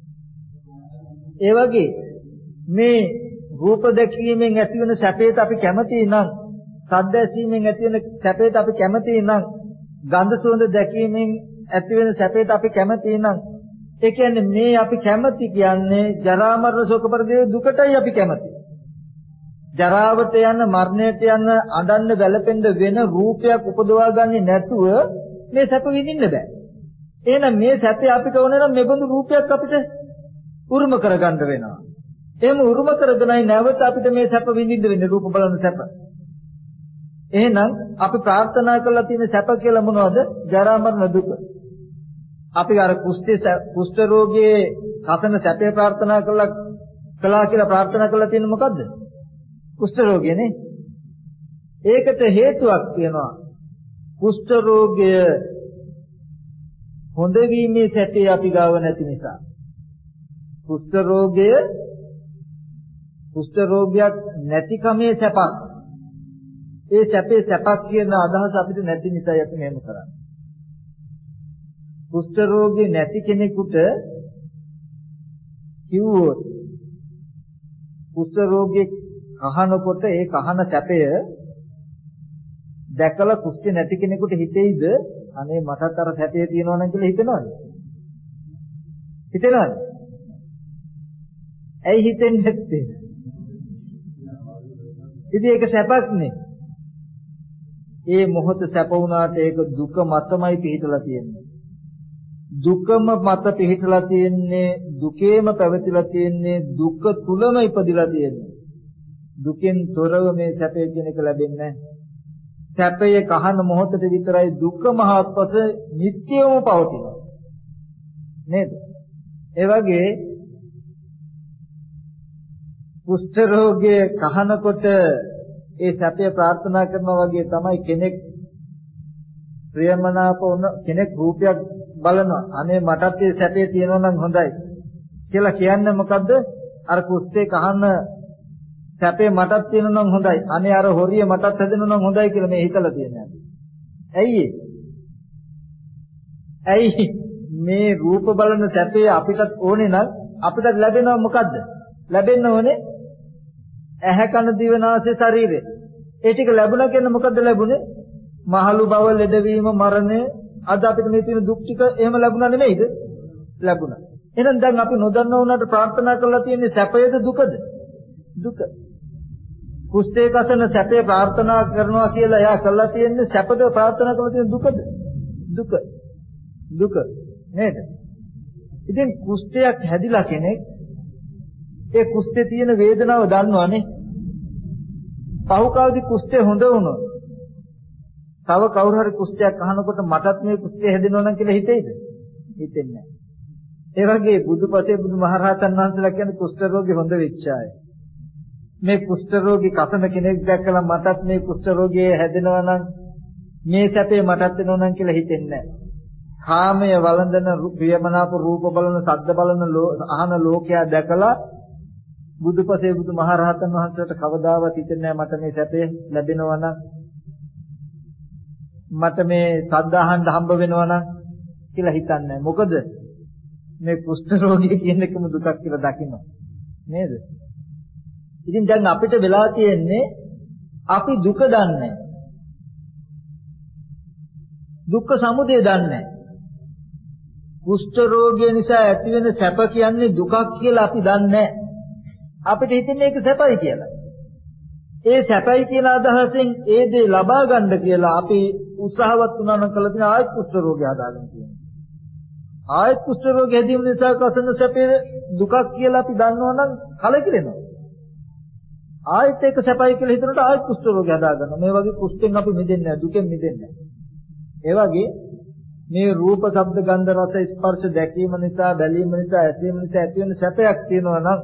ඒ වගේ මේ රූප දැකීමෙන් ඇති වෙන සැපේට අපි කැමති නම්, ශබ්ද ඇසීමෙන් ඇති වෙන සැපේට අපි කැමති නම්, ගන්ධ සුවඳ දැකීමෙන් ඇති වෙන සැපේට අපි කැමති නම්, ඒ කියන්නේ මේ අපි කැමති කියන්නේ ජරා මරණ ශෝක පරිදේව දුකටයි අපි කැමති. ජරාවට යන, මරණයට යන, අඬන්න වැළපෙන්න වෙන රූපයක් උපදවා ගන්නේ නැතුව මේ සැප විඳින්න බෑ. එහෙනම් මේ සැපේ අපිට ඕනේ නම් මෙබඳු රූපයක් අපිට උරුම කරගන්න වෙනවා. එහෙම උරුම කරගෙනයි නැවත අපිට මේ සැප විඳින්න වෙන්නේ රූප බලන සැප. එහෙනම් අපි ප්‍රාර්ථනා කරලා තියෙන සැප කියලා මොනවද? ජරා මරණ දුක. අපි අර කුෂ්ඨ රෝගයේ කසන සැපේ ප්‍රාර්ථනා කළා කියලා ප්‍රාර්ථනා කරලා තියෙන්නේ මොකද්ද? කුෂ්ඨ රෝගයනේ. ඒකට හේතුවක් තියෙනවා. කුෂ්ඨ රෝගය හොඳ වීමේ සැපේ අපි ගාව නැති නිසා. කුෂ්ඨ රෝගයක් නැතිකමේ සැපක්. ඒ සැපේ සැපක් කියන අදහස අපිට නැති නිසායි අපි මෙහෙම කරන්නේ. කුෂ්ඨ රෝගේ නැති කෙනෙකුට කිව්වොත් කුෂ්ඨ රෝගේ කහනකොට ඒ කහන සැපය දැකලා කුෂ්ඨ නැති කෙනෙකුට හිතෙයිද අනේ මටත් අර සැපේ තියෙනවා නම් කියලා හිතනවද? හිතනවද? ඇයි හිතෙන්නේ නැත්තේ? ඉතින් ඒක සැපක් නේ. ඒ මොහොත සැප වුණාට ඒක දුක මතමයි පිහිටලා තියෙන්නේ. දුකම මත පිහිටලා තියෙන්නේ, දුකේම පැවතිලා තියෙන්නේ, දුක තුලම ඉපදිලා තියෙන්නේ. දුකෙන් තොරව මේ සැපේ කියන එක ලැබෙන්නේ නැහැ. සැපයේ කහන මොහොතට විතරයි දුක මහත්පස නිට්ටියම පවතිනවා. නේද? ඒ වගේ කුෂ්ඨ රෝගයේ කහනකොට ඒ සැපය ප්‍රාර්ථනා කරනවා වගේ තමයි කෙනෙක් ප්‍රියමනාප වුණ කෙනෙක් රූපයක් බලනවා. අනේ මටත් ඒ සැපේ තියෙනවා නම් හොඳයි කියලා කියන්නේ මොකද්ද? අර කුෂ්ඨේ කහන සැපේ මටත් තියෙනවා නම් හොඳයි. අනේ අර හොරිය මටත් හැදෙනවා නම් හොඳයි කියලා මේ හිතලා තියෙනවා. ඇයි මේ රූප බලන සැපේ අපිටත් ඕනේ නම් අපිටත් ලැබෙනවා මොකද්ද? ලැබෙන්න ඕනේ ඇහැ කන දිව නාසය ශරීරය. ඒ ටික ලැබුණා කියන්නේ මොකද්ද ලැබුණේ? මහලු බව, ලෙඩවීම, මරණය. අද අපිට මේ තියෙන දුක් ටික එහෙම ලැබුණා නෙමෙයිද? ලැබුණා. එහෙනම් දැන් අපි නොදන්නා වුණාට ප්‍රාර්ථනා කරලා තියෙන්නේ සැපයද දුකද? දුක. කුෂ්ඨේ කසන සැපේ ප්‍රාර්ථනා කරනවා කියලා එයා කරලා තියෙන්නේ සැපද ප්‍රාර්ථනා කරලා තියෙන දුකද? දුක නේද? ඉතින් කුෂ්ඨයක් හැදිලා කෙනෙක් ඒ කුෂ්ඨේ තියෙන වේදනාව දන්නවනේ. පහු කාලෙදි කුෂ්ඨය හොඳ වුණොත් තව කවුරු හරි කුෂ්ඨයක් අහනකොට මටත් මේ කුෂ්ඨය හැදෙනවා නම් කියලා හිතෙයිද? හිතෙන්නේ නැහැ. ඒ වගේ බුදුපසේ බුදුමහරහතන් වහන්සේලා කියන්නේ කුෂ්ඨ රෝගී හොඳ වෙච්ච අය. මේ කුෂ්ඨ රෝගී කසන කෙනෙක් දැක්කලා මටත් මේ කුෂ්ඨ රෝගිය හැදෙනවා නම් මේ සැපේ මටත් වෙනවා නම් කියලා හිතෙන්නේ නැහැ. කාමය වළඳන ප්‍රියමනාප රූප බලන, ශබ්ද බලන, අහන ලෝකයා දැකලා බුදුපසේ බුදුමහරහතන් වහන්සේට කවදාවත් හිතෙන්නේ නැහැ මට මේ සැපේ ලැබෙනවා නම්, මට මේ ශබ්ද අහන්න හම්බ වෙනවා නම් කියලා හිතන්නේ. මොකද මේ කුෂ්ඨ රෝගී කියන එකම දුකක් කියලා දකිනවා නේද? ඉතින් දැන් අපිට වෙලා තියෙන්නේ අපි දුක දන්නේ. දුක්ඛ සමුදය දන්නේ. කුෂ්ඨ රෝගය නිසා ඇතිවෙන සැප කියන්නේ දුකක් කියලා අපි දන්නේ. අපිට හිතෙන්නේ ඒක සැපයි කියලා. ඒ සැපයි කියන අදහසෙන් ඒ දේ ලබා ගන්න කියලා අපි උත්සාහවත් වුණා නම් කළ තියෙන ආයත් කුෂ්ඨ රෝගය හදාගන්න තියෙනවා. ආයත් කුෂ්ඨ රෝගය හැදීම නිසා කසන සැපේ දුකක් කියලා අපි දන්නවනම් කලකිරෙනවා. ආයත් එක සැපයි කියලා හිතනකොට ආයත් කුෂ්ඨ රෝගය හදාගන්නවා. මේ වගේ කුෂ්ඨෙන් අපි මිදෙන්නේ නැහැ, දුකෙන් මිදෙන්නේ නැහැ. ඒ වගේ මේ රූප, ශබ්ද, ගන්ධ, රස, ස්පර්ශ දැකීම නිසා, බැලීම නිසා, ඇසීම නිසා ඇතිවෙන සැපයක් තියෙනවා නම්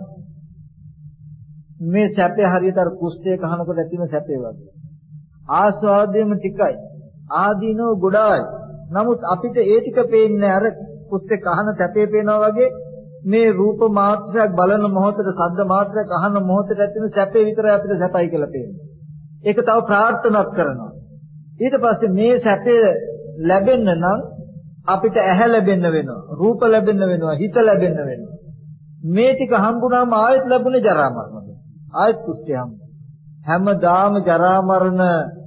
මේ සැපේ හරියට අර කුෂ්ඨය කහනකොට ඇතිවෙන සැපේ වගේ. ආස්වාදයේම ටිකයි, ආදීනව ගොඩායි. නමුත් අපිට ඒ ටික පේන්නේ අර කුෂ්ඨේ කහන සැපේ පේනවා වගේ මේ රූප මාත්‍රයක් බලන මොහොතේ, ශබ්ද මාත්‍රයක් අහන මොහොතේ ඇතිවෙන සැපේ විතරයි අපිට සැපයි කියලා පේන්නේ. ඒක තව ප්‍රාර්ථනාක් කරනවා. ඊට පස්සේ මේ සැපේ ලැබෙන්න නම් අපිට ඇහැ ලැබෙන්න වෙනවා, රූප ලැබෙන්න වෙනවා, හිත ලැබෙන්න වෙනවා. මේ ටික හම්බුනාම ආයෙත් ලැබුණේ ජරා මරණ. ආයෙත් කුෂ්ඨය හම්බ. හැමදාම ජරා මරණ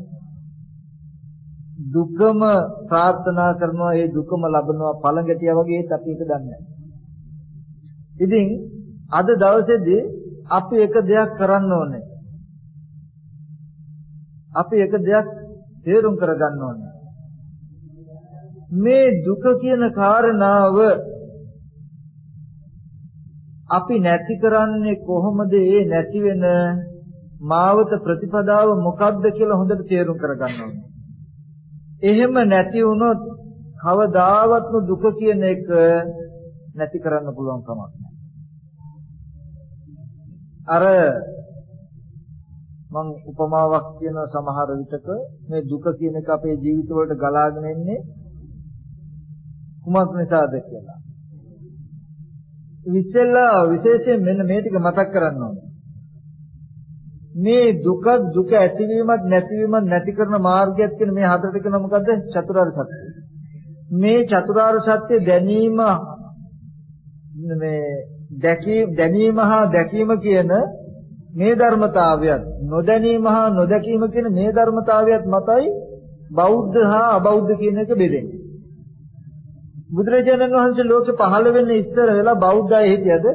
දුකම ප්‍රාර්ථනා කරනවා, ඒ දුකම ලබනවා පළඟටියා වගේ. ඒත් අපි ඒක දන්නේ නැහැ. ඉතින් අද දවසේදී අපි එක දෙයක් කරන්න ඕනේ. අපි එක දෙයක් තේරුම් කරගන්න ඕනේ. මේ දුක කියන කාරණාව අපි නැති කරන්නේ කොහොමද? ඒ නැති වෙන මාවත ප්‍රතිපදාව මොකක්ද කියලා හොඳට තේරුම් කරගන්න ඕනේ. එහෙම නැති වුණොත් කවදාවත්ම දුක කියන එක නැති කරන්න පුළුවන් කමක් නැහැ. අර මම උපමාවක් කියන සමහර විටක මේ දුක කියන එක අපේ ජීවිතවලට ගලාගෙන එන්නේ කුමක් නිසාද කියලා. විශේෂයෙන් මෙන්න මේ ටික මතක් කරගන්න ඕනේ. මේ දුක ඇතිවීමත් නැතිවීමත් නැති කරන මාර්ගයක් කියන මේ හතරට කියන මොකද්ද? චතුරාර්ය සත්‍ය. මේ චතුරාර්ය සත්‍ය දැනීම දැනීම හා දැකීම කියන මේ ධර්මතාවයත් නොදැනීම හා නොදැකීම කියන මේ ධර්මතාවයත් මතයි බෞද්ධ හා අබෞද්ධ කියන එක බෙදෙන්නේ. බුදුරජාණන් වහන්සේ ලෝකෙ පහළ වෙන්න ඉස්සර වෙලා බෞද්ධය හිටියද?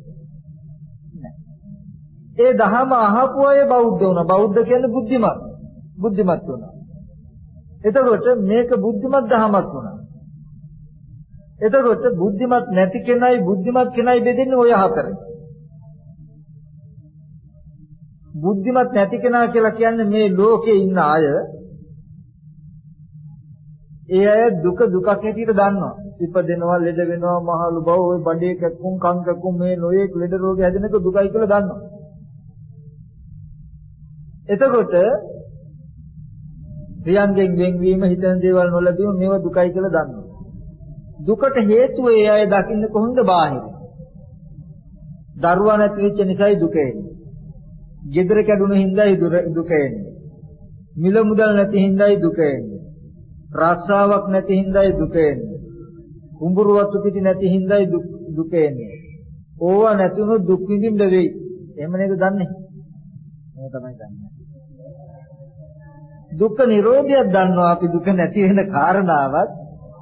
ඒ දහම අහපු අය බෞද්ධ වුණා. බෞද්ධ කියන්නේ බුද්ධිමත් වුණා. එතකොට මේක බුද්ධිමත් දහමක් වුණා. එතකොට බුද්ධිමත් නැති කෙනයි බුද්ධිමත් කෙනයි බෙදෙන්නේ ඔය හතරේ. බුද්ධිමත් නැති කෙනා කියලා කියන්නේ මේ ලෝකේ ඉන්න අය. ඒ අය දුක දුකක් හැටියට දන්නවා. ඉපදෙනවා, ලෙඩ වෙනවා, මහලු බව, ওই බඩේ කැක්කුම්, කන් කැක්කුම් මේ නොයේක් ලෙඩ රෝග හැදෙනක දුකයි කියලා දන්නවා. එතකොට ප්‍රියංගෙන් වෙන්වීම, හිතන දේවල් නොලැබීම මේවා දුකයි කියලා දන්නවා. දුකට හේතුව ඒ අය දකින්න කොහොමද? බාහිර. දරුවා නැති වෙච්ච නිසායි දුක එන්නේ. ගෙදර කැඩුණු හින්දායි දුක එන්නේ. මිල මුදල් නැති හින්දායි දුක එන්නේ. රාශාවක් නැති හින්දායි දුක එන්නේ. කුඹුරු වතු පිටි නැති හින්දායි දුක එන්නේ. ඕවා නැතුණු දුක් විඳින්න වෙයි. එහෙම නේද දන්නේ? මේ තමයි දන්නේ. දුක්ඛ නිරෝධයක් දන්නවා අපි. දුක නැති වෙන කාරණාවත්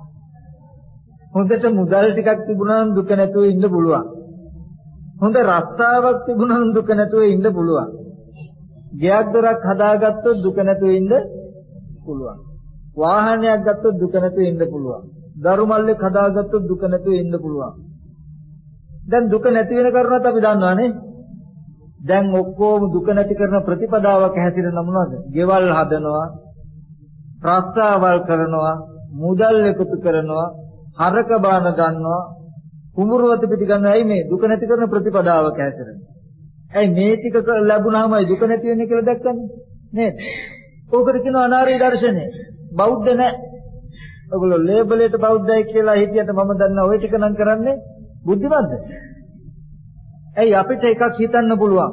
හොඳට මුදල් ටිකක් තිබුණා නම් දුක නැතුව ඉන්න පුළුවන්. හොඳ රස්සාවක් තිබුණා නම් දුක නැතුව ඉන්න පුළුවන්. ගෙයක් දොරක් හදාගත්තොත් දුක නැතුව ඉන්න පුළුවන්. වාහනයක් ගත්තොත් දුක නැතුව ඉන්න පුළුවන්. දරු මල්ලෙක් හදාගත්තොත් දුක නැතුව ඉන්න පුළුවන්. දැන් දුක නැති වෙන කරුණත් අපි දන්නවානේ. දැන් ඔක්කොම දුක නැති කරන ප්‍රතිපදාවක් හැසිරෙන මොනවද? ගෙවල් හදනවා, රස්සාවල් කරනවා, මුදල් එකතු කරනවා, හරක බාන ගන්නවා, කුඹුරුවත පිටි ගන්නවා. ඇයි මේ දුක නැති කරන ප්‍රතිපදාවක් හැසිරෙන්නේ? ඇයි මේ ටික ලැබුණාමයි දුක නැති වෙන්නේ කියලා දැක්කන්නේ නේද? ඕකට කියනවා අනාර්ය දර්ශනය. බෞද්ධ නැහැ. ඔයගොල්ලෝ ලේබල් එකට බෞද්ධයි කියලා හිතියට මම දන්නා ওই ටික නම් කරන්නේ බුද්ධිමත්ද? ඇයි අපිට එකක් හිතන්න පුළුවන්.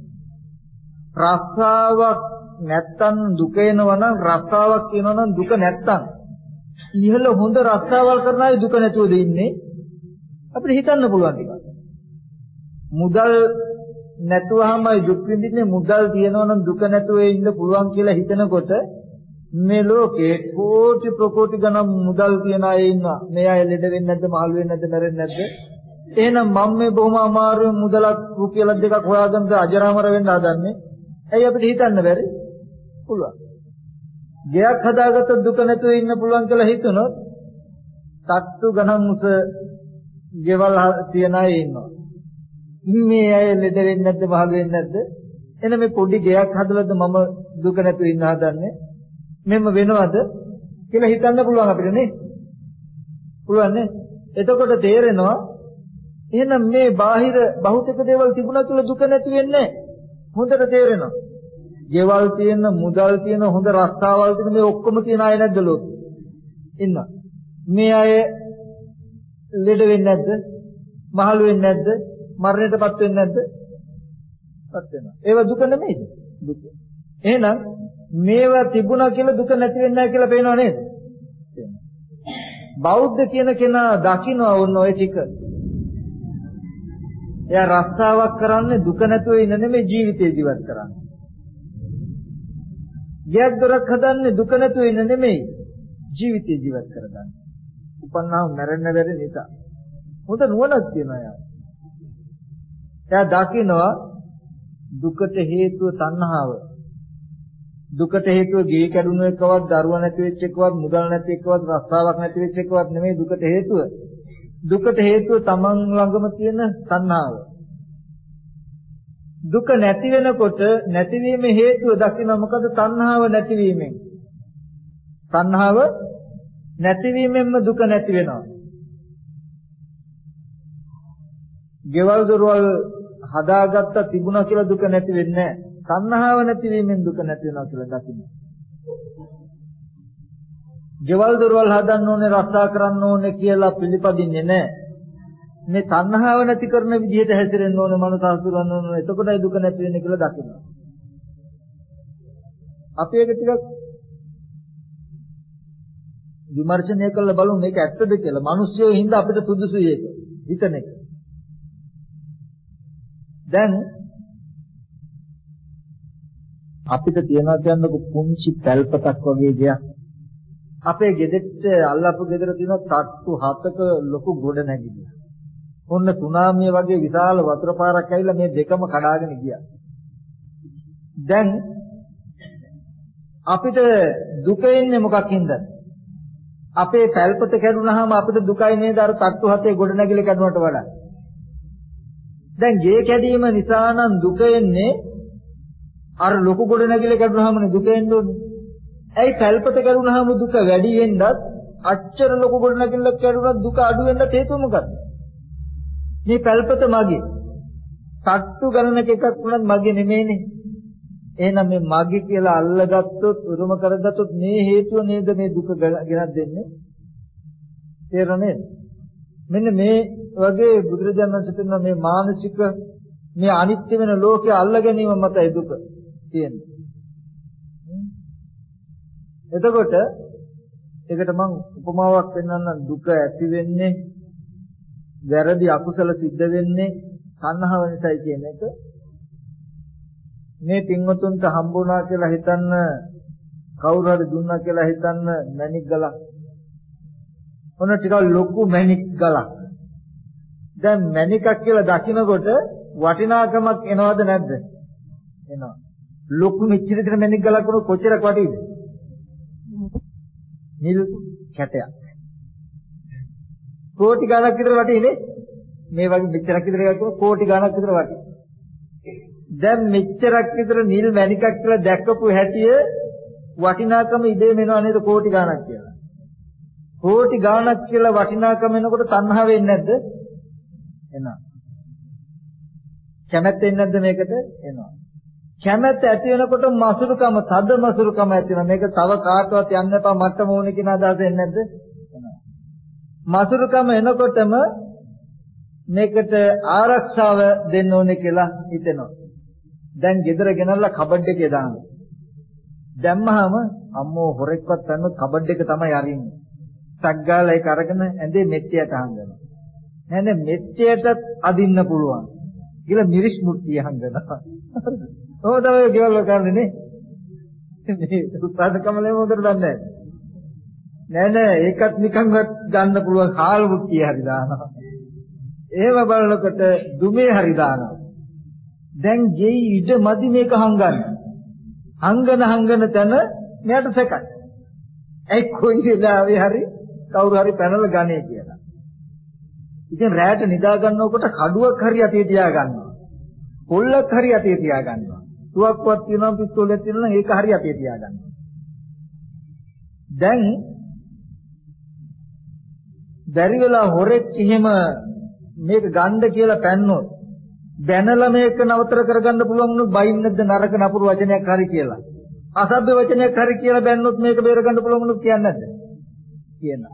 රස්සාවක් නැත්තම් දුක එනවා නම්, රස්සාවක් කියනවා නම් දුක නැත්තම් ඉහළ හොඳ රස්සාවල් කරන අය දුක නැතුවද ඉන්නේ? අපිට හිතන්න පුළුවන් ටිකක්. මුදල් නැතුවමයි දුක් විඳින්නේ. මුදල් තියනවා නම් දුක නැතුව ඉන්න පුළුවන් කියලා හිතනකොට මේ ලෝකේ කෝටි ප්‍රකෝටි ගණන් මුදල් තියන අය ඉන්නවා. මේ අය ලෙඩ වෙන්නේ නැද්ද? මහලු වෙන්නේ නැද්ද? මැරෙන්නේ නැද්ද? එහෙනම් මම මේ බොහොම අමාරුවෙන් මුදලක් රුපියල් දෙකක් හොයාගන්න අජරාමර වෙන්න හදන්නේ. ඇයි අපිට හිතන්න බැරි? පුළුවන්. ගෙයක් හදාගත්තොත් දුක නැතුව ඉන්න පුළුවන් කියලා හිතනොත් තට්ටු ගණන් උස ගෙවල් තියන අය ඉන්නවා. මේ අය ලෙඩ වෙන්නේ නැද්ද? මහලු වෙන්නේ නැද්ද? එන මේ පොඩි ගෙයක් හදලාද මම දුක නැතුව ඉන්න හදන්නේ? මෙන්න වෙනවද කියලා හිතන්න පුළුවන් අපිට නේ? පුළුවන් නේ? එතකොට තේරෙනවා එහෙනම් මේ බාහිර භෞතික දේවල් තිබුණා කියලා දුක නැති වෙන්නේ නැහැ. හොඳට තේරෙනවා. ගෙවල් තියෙන, මුදල් තියෙන, හොඳ රස්සාවල් තියෙන මේ ඔක්කොම තියෙන අය නැද්ද ලෝකෙ? ඉන්නවා. මේ අය ලෙඩ වෙන්නේ නැද්ද? මහලු වෙන්නේ නැද්ද? මරණයටපත් වෙන්නේ නැද්ද? පත් වෙනවා. ඒවා දුක නෙමෙයිද? දුක. එහෙනම් මේවා තිබුණා කියලා දුක නැති වෙන්නේ නැහැ කියලා පේනව නේද? බෞද්ධ කියන කෙනා දකින්න ඕන ඔය ටික. එයා රස්සාවක් කරන්නේ දුක නැතුව ඉන්න නෙමෙයි, ජීවිතේ ජීවත් කරන්නේ. ගෙයක් දොරක් හදන්නේ දුක නැතුව ඉන්න නෙමෙයි, ජීවිතේ ජීවත් කරගන්න. උපන්නාම මැරෙන්න බැරි නිසා. හොඳ නුවණක් තියෙනවා එයා. එයා දකිනවා දුකට හේතුව තණ්හාව. දුකට හේතුව ගේ කැඩුණු එකවත්, දරුවා නැති වෙච්ච එකවත්, මුදල් නැති එකවත්, රස්සාවක් නැති වෙච්ච එකවත් නෙමෙයි දුකට හේතුව. දුකට හේතුව තමන් ළඟම තියෙන තණ්හාව. දුක නැති වෙනකොට නැතිවීමේ හේතුව දකින්න මොකද? තණ්හාව නැතිවීමෙන්. තණ්හාව නැතිවීමෙන්ම දුක නැති වෙනවා. ගෙවල් දොරවල් හදාගත්ත තිබුණා කියලා දුක නැති වෙන්නේ නැහැ. තණ්හාව නැතිවීමෙන් දුක නැති වෙනවා කියලා දකින්න. ගෙවල් දොරවල් හදන්න ඕනේ, රස්සා කරන්න ඕනේ කියලා පිළිපදින්නේ නැහැ. මේ තණ්හාව නැති කරන විදිහට හැසිරෙන්න ඕනේ, මනස හසුරවන්න ඕනේ. එතකොටයි දුක නැති වෙන්නේ කියලා දකින්න. අපි ඒක ටිකක් විමර්ශනය කරලා බලමු මේක ඇත්තද කියලා. මිනිස්සුયો හින්දා අපිට සුදුසුයි ඒක. හිතන එක. දැන් අපිට තියනවා කියන්නේ පුංචි පැල්පතක් වගේ දෙයක්. අපේ ගෙදරට අල්ලපු ගෙදර තියෙන තට්ටු 7ක ලොකු ගොඩ නැගිල්ල. ඔන්න සුනාමිය වගේ විශාල වතුර පාරක් ඇවිල්ලා මේ දෙකම කඩාගෙන ගියා. දැන් අපිට දුක එන්නේ මොකක්ින්ද? අපේ පැල්පත කැඩුනහම අපිට දුකයි නේද අර තට්ටු 7 ගොඩ නැගිල්ල කැඩුනට වඩා. දැන් ගේ කැඩීම නිසා නම් දුක එන්නේ අර ලොකු ගොඩ නැගිල්ල කැඩුනහමනේ දුක එන්න ඕනේ. ඇයි පැල්පත කැඩුනහම දුක වැඩි වෙන්නත් අච්චර ලොකු ගොඩ නැගිල්ල කැඩුනත් දුක අඩු වෙන්නත් හේතුව මොකද්ද? මේ පැල්පත මගේ. තට්ටු ගණනක එකක් වුණත් මගේ නෙමෙයිනේ. එහෙනම් මේ මගේ කියලා අල්ලගත්තොත් උරුම කරගත්තොත් මේ හේතුව නේද මේ දුක ගෙනත් දෙන්නේ? තේරෙන්නේ? මෙන්න මේ වගේ බුදුරජාණන් වහන්සේ කියන මේ මානසික මේ අනිත්‍ය වෙන ලෝකය අල්ල ගැනීම මතයි දුක තියෙන්නේ. එතකොට ඒකට මම උපමාවක් පෙන්නන්නම්. දුක ඇති වෙන්නේ වැරදි අකුසල සිද්ධ වෙන්නේ තණ්හාව නිසායි කියන එක. මේ පින්වතුන්ට හම්බුණා කියලා හිතන්න, කවුරු හරි දුන්නා කියලා හිතන්න මැණික් ගලක්. ඔන්න ටිකක් ලොකු මැණික් ගලක්. දැන් මැණිකක් කියලා දකින්නකොට වටිනාකමක් එනවද නැද්ද? එනවා. ලොකු මෙච්චර විතර මැණික් ගලක් වුණොත් කොච්චරක් වටියිද? නිල් කැටයක්. කෝටි ගණක් විතර වටිනේ. මේ වගේ මෙච්චරක් විතර එකක් වුණොත් කෝටි ගණක් විතර වටියි. දැන් මෙච්චරක් විතර නිල් මැණිකක් කියලා දැක්කපු හැටිය වටිනාකම ඉබේම එනවා නේද? කෝටි ගණක් කියලා. කෝටි ගණක් කියලා වටිනාකම එනකොට තණ්හාව වෙන්නේ නැද්ද? එනවා. කැමැත්ත එන්නේ නැද්ද මේකට? එනවා. කැමැත්ත ඇති වෙනකොට මසුරුකම, තද මසුරුකම ඇති වෙනවා. මේක තව කාටවත් යන්න එපා මට්ටම ඕනේ කියන අදහස එන්නේ නැද්ද? එනවා. මසුරුකම එනකොටම මේකට ආරක්ෂාව දෙන්න ඕනේ කියලා හිතෙනවා. දැන් ගෙදර ගෙනල්ලා කබඩ් එකේ දානවා. දැම්මහම අම්මෝ හොරෙක්වත් ගන්න කබඩ් එක තමයි අරින්නේ. ටක් ගාලා ඒක අරගෙන ඇඳේ මෙට්ටියට හංගනවා. නෑ නෑ මෙට්ටියට අදින්න පුළුවන්. කියලා මිරිස් මුට්ටිය හංගනවා. ඕද ඔය ගෙවල් කරන්නේ නේ. මේ උත්පාදකමලේ මොකටද දන්නේ නෑ නෑ ඒකත් නිකන්වත් ගන්න පුළුවන් කාල් මුට්ටිය හරි දානවා. එහෙම බලනකොට දුමේ හරි දානවා. දැන් ගෙයි ඉඩ මදි මේක හංගන්න. හංගන තැන මෙයාට සැකයි. ඇයි කොයි වෙලාවෙ හරි කවුරු හරි පැනලා ගන්නේ කියලා. ඉතින් රැයට නිදා ගන්නකොට කඩුවක් හරි අතේ තියා ගන්නවා. පොල්ලක් හරි අතේ තියා ගන්නවා. තුවක්කුවක් තියෙනවා, පිස්තෝලයක් තියෙනවා නම් ඒක හරි අතේ තියා ගන්නවා. දැන් බැරි වෙලා හොරෙක් එහෙම මේක ගන්න කියලා පැන්නොත් දැනලා මේක නවතර කරගන්න පුළුවන් වුණොත් බයින් නැද්ද? නරක නපුරු වචනයක් හරි කියලා. අසභ්‍ය වචනයක් හරි කියලා බැන්නොත් මේක බේර ගන්න පුළුවන් වුණොත් කියන්නේ නැද්ද? කියනවා.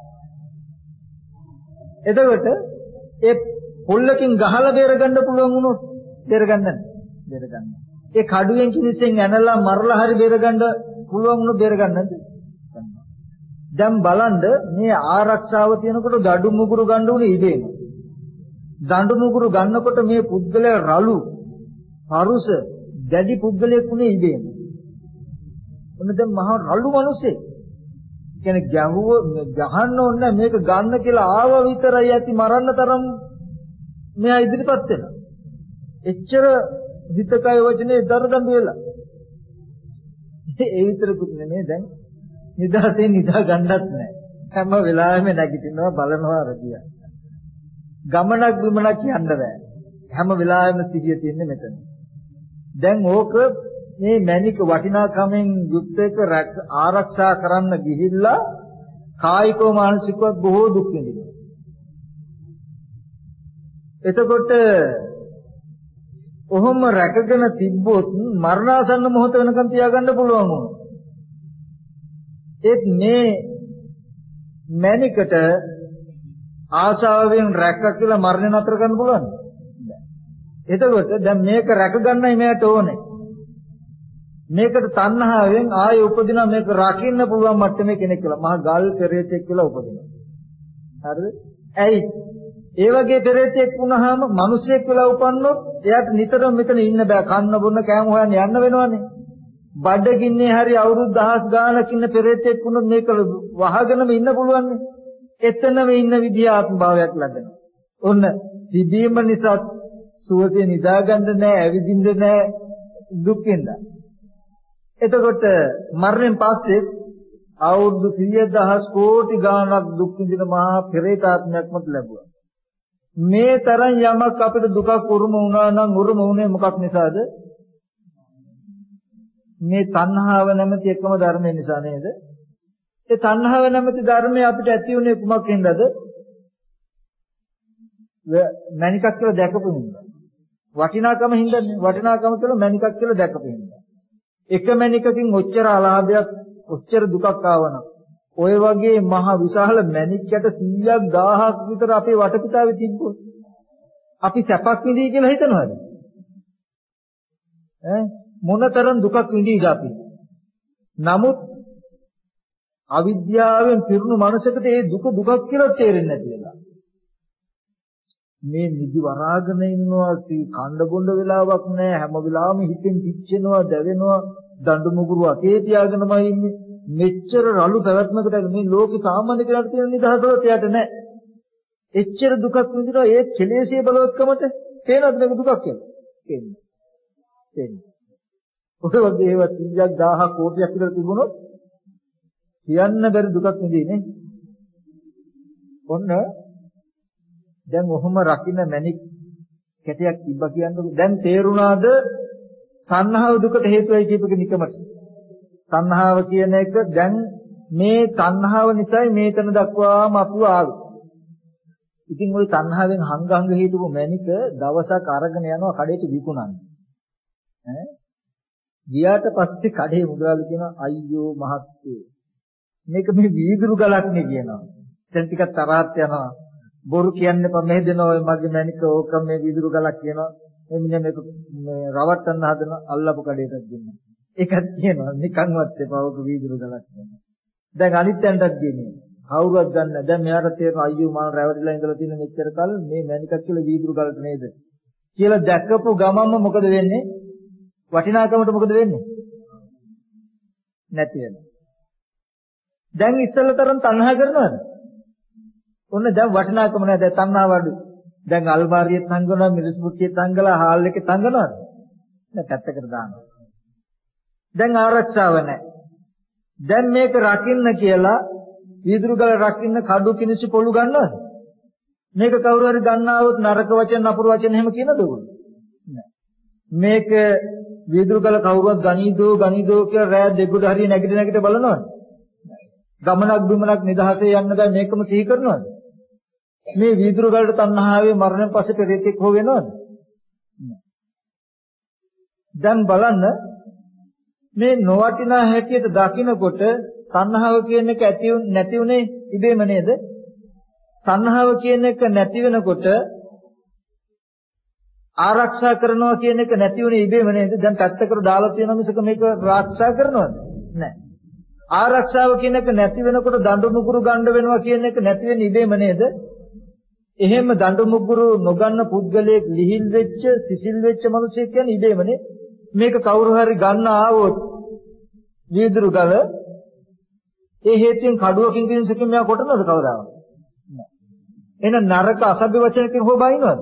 එතකොට ඒ පොල්ලකින් ගහලා බේර ගන්න පුළුවන් වුණොත් බේර ගන්න නැද්ද? බේර ගන්න. ඒ කඩුවෙන් කිනිසෙන් ඇනලා මරලා හරි බේර ගන්න පුළුවන් වුණොත් බේර ගන්න නැද්ද? දැන් බලන්න මේ ආරක්ෂාව තියෙනකොට දඩු මුගුරු ගන්න උනේ ඉබේම. දඬු මුගුරු ගන්නකොට මේ පුද්ගලයා රළු, පරුස, දැඩි පුද්ගලයෙක් උනේ ඉබේම. ඔන්න දැන් මහා රළු මිනිස්සේ. කියන්නේ ගැහුව ගහන්න ඕනේ මේක ගන්න කියලා ආව විතරයි ඇති මරන්න තරම් මෙයා ඉදිරිපත් වෙනවා. එච්චර හිතකය වචනේ දරදඬු වෙලා. ඒ විතරකුත් නෙමෙයි දැන් නිදාසේ නිදා ගන්නත් නැහැ. හැම වෙලාවෙම නැගිටිනවා බලනවා රදියා. ගමනක් බිමනක් කියන්න බෑ. හැම වෙලාවෙම සිහිය තියෙන්නේ මෙතන. දැන් ඕක මේ මැනික වටිනාකමෙන් යුක්ත එක ආරක්ෂා කරන්න ගිහිල්ලා කායිකව මානසිකව බොහෝ දුක් විඳිනවා. එතකොට ඔහොම රැකගෙන තිබ්බොත් මරණාසන්න මොහොත වෙනකන් තියාගන්න පුළුවන් වුණා. ඒත් මේ මැනිකට ආශාවෙන් රැක්ක කියලා මරණය නතර කරන්න පුළුවන්ද? එතකොට දැන් මේක රැකගන්නයි මෙයාට ඕනේ. මේකට තණ්හාවෙන් ආයෙ උපදිනා මේක රකින්න පුළුවන් මට්ටමේ කෙනෙක් කියලා. මහා ගල් පෙරේතෙක් කියලා උපදිනවා. හරිද? ඇයි? ඒ වගේ පෙරේතෙක් වුණාම මිනිසෙක් කියලා උපන්නොත් එයාට නිතරම මෙතන ඉන්න බෑ. කන්න බොන්න කෑම හොයන්න යන්න වෙනවනේ. බඩගින්නේ හරි අවුරුදු දහස් ගාණක් ඉන්න පෙරේතෙක් වුණොත් මේක වහගෙනම ඉන්න පුළුවන්නේ. එතනම ඉන්න විදිය ආත්ම භාවයක් ලැබෙනවා. ඔන්න තිබීම නිසා සුවසේ නිදාගන්න නැහැ, ඇවිදින්න නැහැ, දුක් වෙනවා. එතකොට මරණයෙන් පස්සේ අවුරුදු 100,000 කෝටි ගාණක් දුක් විඳින මහා පෙරේතාත්මයක්මත් ලැබුවා. මේ තරම් යමක් අපිට දුකක් උරුම වුණා නම් උරුම වුණේ මොකක් නිසාද? මේ තණ්හාව නැමැති එකම ධර්මය නිසා නේද? ඒ තණ්හාව නැමැති ධර්මය අපිට ඇති වුණේ කුමක් හින්දාද? මණිකක් කියලා දැකපු හින්දා. වටිනාකම හින්දානේ. වටිනාකම කියලා මණිකක් කියලා දැකපු හින්දා. එක මණිකකින් ඔච්චර අලාභයක්, ඔච්චර දුකක් ආවනම් ඔය වගේ මහ විශාල මණික්කට 100ක් 1000ක් විතර අපේ වටපිටාවේ තිබ්බොත් අපි සැපක් විඳී කියලා හිතනවද? මොනතරම් දුකක් විඳීද අපි? නමුත් අවිද්‍යාවෙන් පිරුණු මනසකට ඒ දුක දුකක් කියලා තේරෙන්නේ නැති වෙලා. මේ නිදි වරාගෙන ඉන්නවා, කණ්ඩ බොණ්ඩ වෙලාවක් නැහැ, හැම වෙලාවෙම හිතෙන් පිච්චෙනවා, දැවෙනවා, දඬු මුගුරු අතේ තියාගෙනමයි ඉන්නේ. මෙච්චර රළු පැවැත්මකට මේ ලෝකේ සාමාන්‍ය කෙනාට තියෙන නිදහසවත් එයාට නැහැ. එච්චර දුකක් විඳිනවා ඒ කෙලෙසේ බලවත්කමට පේනවද මේක දුකක් කියලා? පේන්නේ. ඔය වගේ ඒවා 100ක් 1000 කෝටියක් විතර තිබුණොත් කියන්න බැරි දුකක් විඳින්නේ. ඔන්න දැන් ඔහොම රකින්න මැණික් කැටයක් තිබ්බා කියන්නකො. දැන් තේරුණාද තණ්හාව දුකට හේතුවයි කියපක නිකමට. තණ්හාව කියන එක දැන් මේ තණ්හාව නිසායි මේතන දක්වාම අපුව ආවේ. ඉතින් ওই තණ්හාවෙන් හංග හිටපු මැණික දවසක් අරගෙන යනවා කඩේට විකුණන්න. ගියාට පස්සේ කඩේ මුදලාලු කියනවා අයියෝ මහත්තයෝ මේක මේ වීදුරු ගලක් නේ කියනවා. දැන් ටිකක් තරහත් යනවා. බොරු කියන්න එපා මේ දෙනවා ඔය මගේ මැණික ඕක මේ වීදුරු ගලක් කියනවා. එන්නේ මේක මේ රවට්ටන්න හදන අල්ලපු කඩේටත් දෙන්න. ඒකත් කියනවා නිකන්වත් එපා ඕක වීදුරු ගලක් කියනවා. දැන් අනිත් යන්ටත් කියන්නේ කවුරුවත් ගන්න. දැන් මෙයාට තේරෙනවා අයියෝ මම රැවටිලා ඉඳලා තියෙන මෙච්චර කල් මේ මැණිකක් කියලා වීදුරු ගලට නේද කියලා දැකපු ගමන්ම මොකද වෙන්නේ? වටිනාකමට මොකද වෙන්නේ? නැති වෙනවා. දැන් ඉස්සෙල්ලා තරම් තණ්හා කරනවද? ඔන්න දැන් වටිනාකම නැහැ. දැන් තණ්හාව අඩු. දැන් අල්මාරියෙත් තංගනවා, මිරිස් පුට්ටියෙත් තංගලා, හාල් එකේ තංගනවද? දැන් පැත්තකට දානවා. දැන් ආරක්ෂාව නැහැ. දැන් මේක රකින්න කියලා වීදුරු ගල රකින්න කඩු කිනිසි පොළු ගන්නවද? මේක කවුරු හරි ගන්නවොත් නරක වචන නපුරු වචන එහෙම කියනද ඔයගොල්ලෝ? නෑ. මේක වීදුරු ගල කවුරුවත් ගනීදෝ කියලා රෑ දෙගොඩ හරිය නැගිට බලනවද? ගමනක් බිමනක් නිදහසේ යන්න බෑ මේකම සිහි කරනවද? මේ වීදුරු ගලට තණ්හාවේ මරණයෙන් පස්සේ පෙරේතෙක් හො වෙනවද? දැන් බලන්න මේ නොවටිනා හැටියට දකින්නකොට තණ්හාව කියන එක ඇති නැති උනේ ඉබේම නේද? තණ්හාව කියන එක නැති වෙනකොට ආරක්ෂා කරනවා කියන එක නැති උනේ ඉබේම නේද? දැන් පැත්තකට දාලා තියෙන මිසක මේක ආරක්ෂා කරනවද? නැහැ. ආරක්ෂාව කියන එක නැති වෙනකොට දඬු මුගුරු ගන්න වෙනවා කියන එක නැති වෙන්නේ ඉබේම නේද? එහෙම දඬු මුගුරු නොගන්න පුද්ගලයෙක් ලිහිල් වෙච්ච, සිසිල් වෙච්ච මිනිසෙක් කියන්නේ ඉබේමනේ. මේක කවුරු හරි ගන්න ආවොත් වීදුරු ගල ඒ හේතුවෙන් කඩුවකින් කිනසකින් මෙයා කොටනවද කවදාවත්? නෑ. එහෙනම් නරක අසභ්‍ය වචනකින් හො බයිනවද?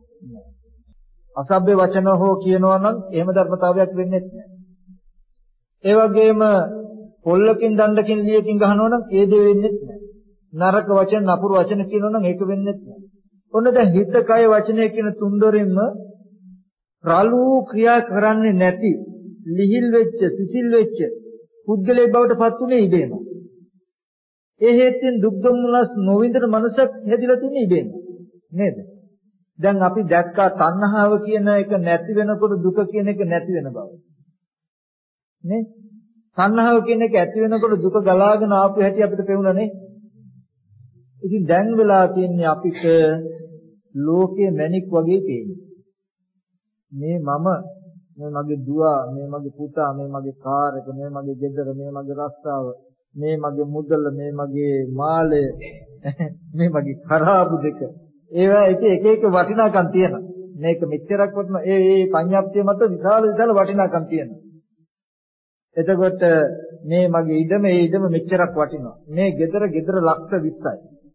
අසභ්‍ය වචන හෝ කියනවා නම් එහෙම ධර්මතාවයක් වෙන්නේ නැහැ. ඒ වගේම පොල්ලකින් දණ්ඩකින් ලියකින් ගහනවා නම් ඒ දේ වෙන්නේ නැහැ. නරක වචන නපුරු වචන කියනවා නම් ඒක වෙන්නේ නැහැ. ඔන්න දැන් හිත කය වචනය කියන තුන්දොරින්ම රළු ක්‍රියා කරන්නේ නැති ලිහිල් වෙච්ච සිසිල් වෙච්ච පුද්ගලයෙක් බවට පත් උනේ ඉබේම. ඒ හේතුවෙන් දුක් දුම්නස් නොවිඳින මනසක් හැදිලා තියෙන ඉබේම. නේද? දැන් අපි දැක්කා තණ්හාව කියන එක නැති වෙනකොට දුක කියන එක නැති වෙන බව. නේ? තණ්හාව කියන එක ඇති වෙනකොට දුක ගලාගෙන ආපු හැටි අපිට පෙවුණා නේ. ඉතින් දැන් වෙලා තියෙන්නේ අපිට ලෝකයේ මැණික් වගේ තියෙන්නේ. මේ මම, මේ මගේ දුව, මේ මගේ පුතා, මේ මගේ කාර් එක, මේ මගේ ගෙදර, මේ මගේ රස්තාව, මේ මගේ මුදල, මේ මගේ මාළය, මේ මගේ කරාබු දෙක. ඒවා එක එක වටිනාකම් තියෙනවා. මේක මෙච්චරක් වටිනා ඒ පඤ්ඤාප්තිය මත විශාල වටිනාකම් තියෙනවා. එතකොට මේ මගේ ඉඩම ඒ ඉඩම මෙච්චරක් වටිනවා. මේ ගෙදර ලක්ෂ 20යි.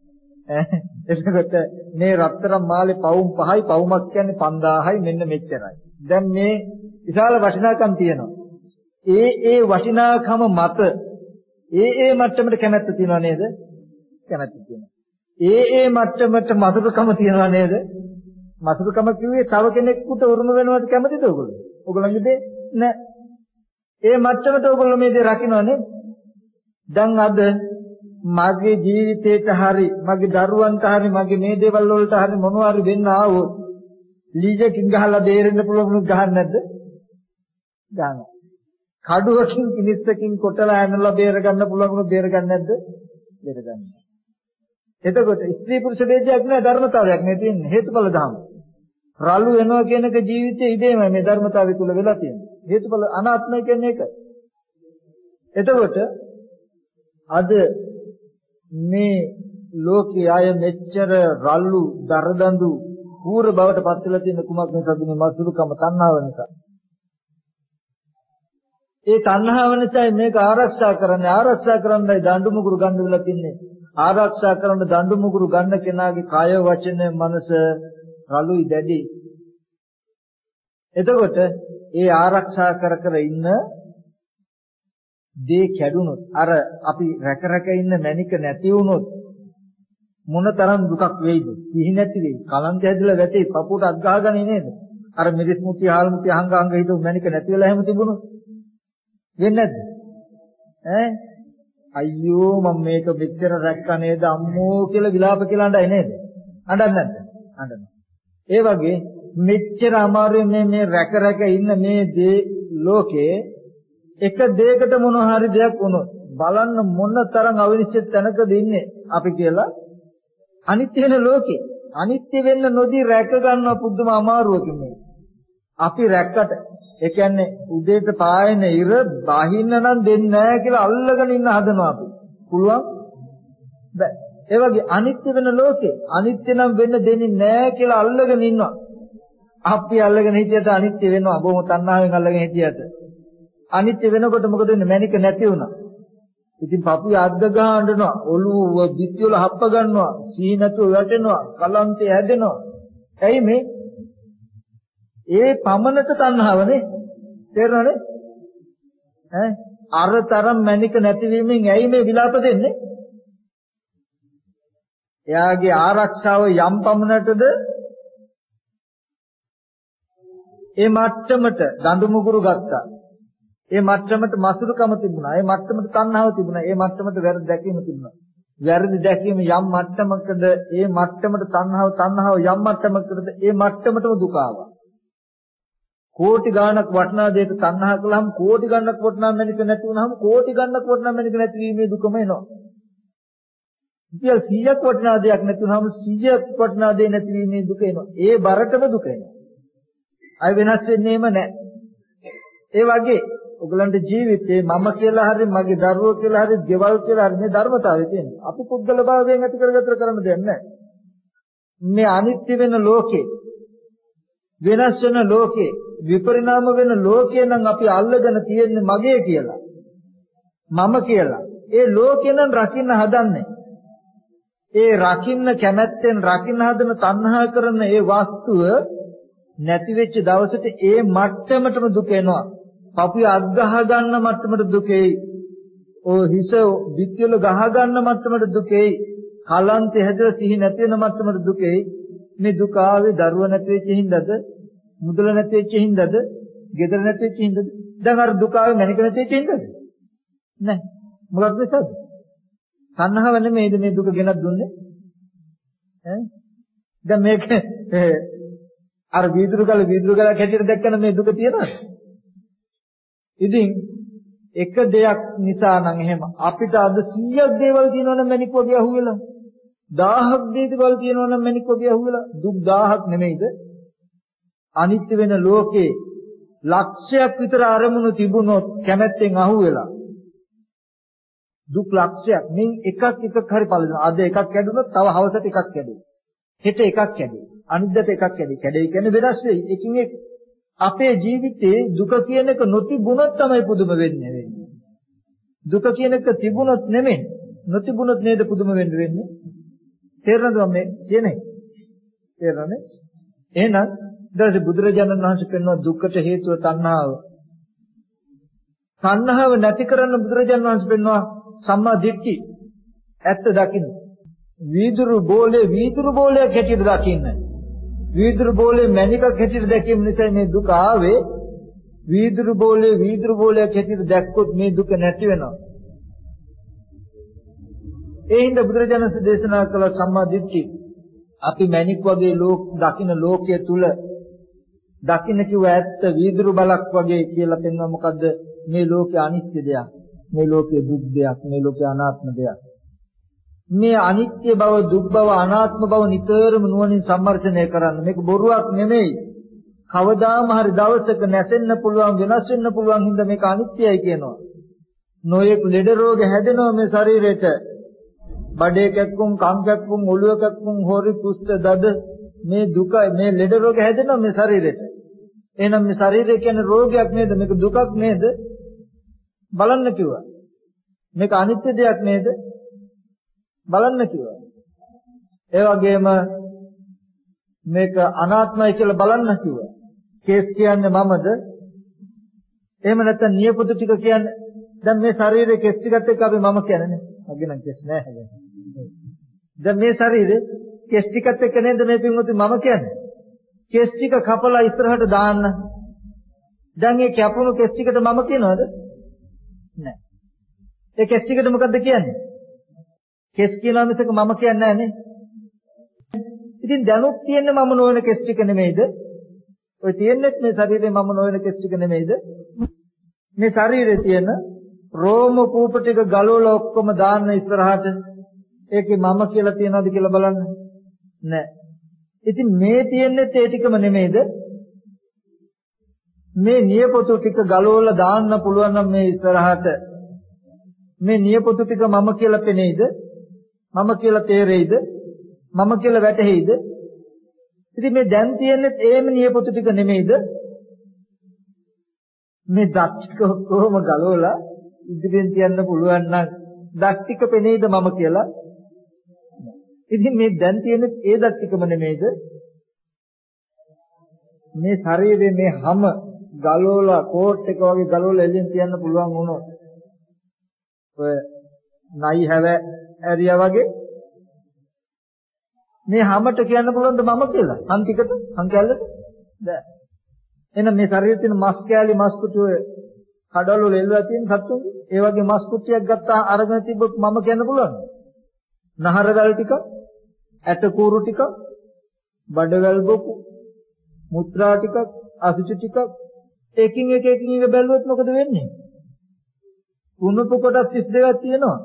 එතකොට මේ රත්තරන් මාලේ පවුම් 5යි පවුමක් කියන්නේ 5000යි මෙන්න මෙච්චරයි. දැන් මේ විශාල වටිනාකම් තියෙනවා. ඒ වටිනාකම මත ඒ මට්ටමට කැමැත්ත තියනවා නේද? කැමැත්ත තියෙනවා. ඒ මට්ටමට මధుරකම තියනවා නේද? මధుරකම කිව්වේ තව කෙනෙකුට උරුම වෙනවට කැමතිද ඔයගොල්ලෝ? ඔයගොල්ලන්ගේ දේ නෑ. ඒ මට්ටමට ඔයගොල්ලෝ මේ දේ රකින්නනේ. දැන් අද මගේ ජීවිතේට හරි මගේ දරුවන්ට හරි මගේ මේ දේවල් වලට හරි මොනවා හරි වෙන්න ආවොත් ලීජකින් ගහලා බේරෙන්න පුළුවන් ගහන්නේ නැද්ද? ගන්නවා. කඩුවකින් කිනිස්සකින් කොටලා ඇනලා බේර ගන්න පුළුවන් බේර ගන්න නැද්ද? බේර ගන්නවා. එතකොට ස්ත්‍රී පුරුෂ ભેදයක් නෑ ධර්මතාවයක් නේ තියෙන්නේ හේතුඵල ධර්ම. රළු වෙනවා කියන එක ජීවිතයේ ඉදීම මේ ධර්මතාවය තුල වෙලා තියෙන්නේ. හේතුඵල අනාත්මය කියන්නේ ඒක. එතකොට අද මේ ලෝකයේ අය මෙච්චර රළු දරදඬු කූර බවට පත් වෙලා තියෙන කුමක් නිසාද මේ මසුරුකම තණ්හාව නිසා. ඒ තණ්හාව නිසා මේක ආරක්ෂා කරන්නයි දඬු මුගුරු ගන්න වෙලා තින්නේ. ආරක්ෂා කරන දඬු මුගුරු ගන්න කෙනාගේ කය වචන මනස රළුයි දැඩි. එතකොට ඒ ආරක්ෂා කර ඉන්න දේ කැඩුනොත් අර අපි රැක ඉන්න මැනික නැති වුනොත් මොනතරම් දුකක් වෙයිද? කිහි නැති වෙයි. කලන්ත ඇදලා වැටේ පපුවට අත් ගහගන්නේ නේද? අර මිරිස් මුටි හාල් මුටි අහංග හිටු මැනික නැති වෙලා හැම තිබුණොත් වෙන්නේ නැද්ද? අයියෝ මම මේක මෙච්චර රැක්කා නේද අම්මෝ කියලා විලාප කියලා අඬයි නේද? අඬන්නේ නැද්ද? අඬනවා. ඒ වගේ මෙච්චර අමාරුවෙන් මේ රැක ඉන්න මේ දේ ලෝකේ එක දෙයකට මොන හරි දෙයක් වුණොත් බලන්න මොන තරම් අවිනිශ්චිත තැනකද ඉන්නේ අපි කියලා අනිත්‍ය වෙන ලෝකේ අනිත්‍ය වෙන්න නොදී රැක ගන්නවා පුදුම අමාරුවකින් මේ අපි රැක්කට ඒ කියන්නේ උදේට පායන ඉර බහින්න නම් දෙන්නේ නැහැ කියලා අල්ලගෙන ඉන්න හදනවා අපි පුළුවන් බෑ ඒ වගේ අනිත්‍ය වෙන ලෝකේ අනිත්‍ය නම් වෙන්න දෙන්නේ නැහැ කියලා අල්ලගෙන ඉන්නවා අපි අල්ලගෙන හිටියට අනිත්‍ය වෙනවා බොහොම තණ්හාවෙන් අල්ලගෙන හිටියට අනිත්‍ය වෙනකොට මොකද වෙන්නේ මැනික නැති වුණා. ඉතින් පපුවේ අද්ද ගහනවා, ඔළුව පිටි වල හප්ප ගන්නවා, සීනතු වැටෙනවා, කලන්තය හැදෙනවා. ඇයි මේ? ඒ පමණට තණ්හාවනේ. තේරෙනවද? අර තරම් මැනික නැතිවීමෙන් ඇයි මේ විලාප දෙන්නේ? එයාගේ ආරක්ෂාව යම් පමණටද ඒ මට්ටමට දඬු මුගුරු ගත්තා. ඒ මට්ටමට මසුරුකම තිබුණා. ඒ මට්ටමට තණ්හාව තිබුණා. ඒ මට්ටමට වැරදි දැකීම තිබුණා. වැරදි දැකීම යම් මට්ටමකද ඒ මට්ටමට තණ්හාව යම් මට්ටමකද ඒ මට්ටමටම දුක ආවා. කෝටි ගාණක් වටනා දෙයක තණ්හා කළාම කෝටි ගාණක් වටනා මැනික නැති වුණාම කෝටි ගාණක් වටනා මැනික නැතිවීමේ දුකම එනවා. ඉතින් 100ක් වටනා දෙයක් නැති වුණාම 100ක් වටනා දෙයක් නැතිවීමේ දුක එනවා. ඒ බරටම දුක එනවා. අය වෙනස් වෙන්නේම නැහැ. ඒ වගේ ඔයගලන්ට ජීවිතේ මම කියලා හරි මගේ දරුවෝ කියලා හරි ගෙවල් කියලා හරි මේ ධර්මතාවය තියෙනවා. අපි පුද්ගල භාවයෙන් ඇති කරගත්තර කරන්න දෙයක් නැහැ. මේ අනිත්‍ය වෙන ලෝකේ වෙනස් වෙන ලෝකේ විපරිණාම වෙන ලෝකේ නම් අපි අල්ලගෙන තියෙන්නේ මගේ කියලා. මම කියලා. ඒ ලෝකේ නම් රකින්න හදන්නේ. ඒ රකින්න කැමැත්තෙන් රකින්න හදන තණ්හා කරන ඒ වස්තුව නැති වෙච්ච දවසට ඒ මට්ටමටම දුක එනවා. පපුවේ අත් ගහ ගන්න මට්ටමට දුකෙයි. ඕ හිස විත්‍යල ගහ ගන්න මට්ටමට දුකෙයි. කලන්තේ හැදලා සිහි නැති වෙන මට්ටමට දුකෙයි. මේ දුක ආවේ දරුව නැති වෙච්ච හින්දාද? මුදල නැති වෙච්ච හින්දාද? ගෙදර නැති වෙච්ච හින්දාද? දැන් අර දුක ආවේ මැනික නැති වෙච්ච හින්දාද? නෑ. මොකක්ද නිසාද? තණ්හාව නෙමෙයිද මේ දුක ගෙනත් දුන්නේ? ඈ? දැන් මේක අර වීදුරු ගල කැටියට දැක්කම මේ දුක තියනවද? ඉතින් එක දෙයක් නිසා නම් එහෙම අපිට අද 100ක් දේවල් තියෙනවනම් මැනික් වගේ අහුවෙලා 1000ක් දේවල් තියෙනවනම් මැනික් වගේ අහුවෙලා දුක් 1000ක් නෙමෙයිද? අනිත්‍ය වෙන ලෝකේ ලක්ෂයක් විතර අරමුණු තිබුණොත් කැමැත්තෙන් අහුවෙලා දුක් ලක්ෂයක් මෙන් එකක් හරි පළදෙන. අද එකක් කැඩුනොත් තව හවසට එකක් කැඩේ. හෙට එකක් කැඩේ. අනිද්දාට එකක් කැඩේ. කැඩේ කියන්නේ වෙනස් වෙයි. එකින් එක අපේ ජීවිතේ දුක කියන එක නොතිබුණොත් තමයි පුදුම වෙන්නේ. දුක කියන එක තිබුණොත් නෙමෙයි. නොතිබුණොත් නේද පුදුම වෙන්නේ. තේරෙනවද මේ කියන්නේ? තේරෙනවද? එහෙනම් ඊට බුදුරජාණන් වහන්සේ කියනවා දුකට හේතුව තණ්හාව. තණ්හාව නැති කරන්න බුදුරජාණන් වහන්සේ කියනවා සම්මා දිට්ඨි. ඇත්ත දකින්න. වීදුරු බෝලයක් හැටියට දකින්න. වීදුරු බෝලේ මණිකක් හැටියට දැකීම නිසා මේ දුක ආවේ. වීදුරු බෝලයක් හැටියට දැක්කොත් මේ දුක නැති වෙනවා. ඒ හින්දා බුදුරජාණන් වහන්සේ දේශනා කළ සම්මා දිට්ඨි අපි මණික් වගේ දකින්න ලෝකයේ තුල දකින්න කිව්ව ඇත්ත වීදුරු බලක් වගේ කියලා පෙන්වන මොකද්ද මේ ලෝකේ අනිත්‍ය දෙයක්. මේ ලෝකයේ දුක් දෙයක්, මේ ලෝකයේ අනාත්ම දෙයක්. මේ අනිත්‍ය බව, දුක් බව, අනාත්ම බව නිතරම නුවණින් සම්මර්ෂණය කරන්න. මේක බොරුවක් නෙමෙයි. කවදාම හරි දවසක නැසෙන්න පුළුවන්, වෙනස් වෙන්න පුළුවන් හින්දා මේක අනිත්‍යයි කියනවා. නොයෙක් ලෙඩ රෝග හැදෙනවා මේ ශරීරෙට. බඩේ කැක්කුම්, කම් කැක්කුම්, ඔළුව කැක්කුම්, හොරි කුෂ්ඨ දද මේ දුක, මේ ලෙඩ රෝග හැදෙනවා මේ ශරීරෙට. එහෙනම් මේ ශරීරය කියන්නේ රෝගයක් නේද? මේක දුකක් නේද? බලන්න කිව්වා. මේක අනිත්‍ය දෙයක් නේද? බලන්න කිව්වා. ඒ වගේම මේක අනාත්මයි කියලා බලන්න කිව්වා. කේස් කියන්නේ මමද? එහෙම නැත්නම් නියපොතු ටික කියන්නේ දැන් මේ ශරීරයේ කෙස් ටිකත් එක්ක අපි මම කියන්නේ නේ. මගේ නම් කෙස් නෑ හැබැයි. දැන් මේ ශරීරේ කෙස් ටිකත් එක්ක නේද මේ පින්වතුනි මම කියන්නේ? කෙස් ටික කපලා ඉස්සරහට දාන්න. දැන් මේ කැපුණු කෙස් ටිකට මම කියනවද? නෑ. ඒ කෙස් ටිකට මොකද්ද කියන්නේ? කෙස් කියනවා මිසක මම කියන්නේ නෑ නේ. ඉතින් දැනුත් තියෙන්නේ මම නොවන කෙස් ටික නෙමෙයිද? ඔය තියෙන්නේ මේ ශරීරේ මම නොවන කෙස් ටික නෙමෙයිද? මේ ශරීරේ තියෙන රෝම කූප ටික ගලවලා ඔක්කොම දාන්න ඉස්සරහට ඒකේ මම කියලා තියනවද කියලා බලන්න. නෑ. ඉතින් මේ තියෙන්නේ ඒ ටිකම නෙමෙයිද? මේ නියපොතු ටික ගලවලා දාන්න පුළුවන් නම් මේ ඉස්සරහට මේ නියපොතු ටික මම කියලා පෙනෙයිද? මම කියලා තේරෙයිද? මම කියලා වැටහෙයිද? ඉතින් මේ දැන් තියෙන්නේ ඒම නියපොතු ටික නෙමෙයිද? මේ දත් ටික කොහොම ගලවලා ඉදිරියෙන් තියන්න පුළුවන් නම් දත් ටික පෙනෙයිද මම කියලා? ඉතින් මේ දැන් තියෙන්නේ ඒ දත් ටිකම නෙමෙයිද? මේ ශරීරයේ මේ හැම ගලවලා කෝට් එක වගේ ගලවලා එළියෙන් තියන්න පුළුවන් වුණොත් ඔය නයි හැව ඇරියා වගේ මේ හැමට කියන්න පුළුවන්ද මම කියලා? හම් ටිකට, හම් කැල්ලට? බෑ. එහෙනම් මේ ශරීරයේ තියෙන මස් කැලි මස් කුටි ඔය කඩවල වල එල්ලලා තියෙන සත්තුන්ගේ ඒ වගේ මස් කුට්ටියක් ගත්තා අරගෙන තිබ්බොත් මම කියන්න පුළුවන්ද? නහරවැල් ටික, ඇටකූරු ටික, බඩවැල් බොකු, මුත්‍රා ටික, අසුචි ටික එකින් එක බැලුවොත් මොකද වෙන්නේ? කුණපු කොටස් 32ක් තියෙනවා.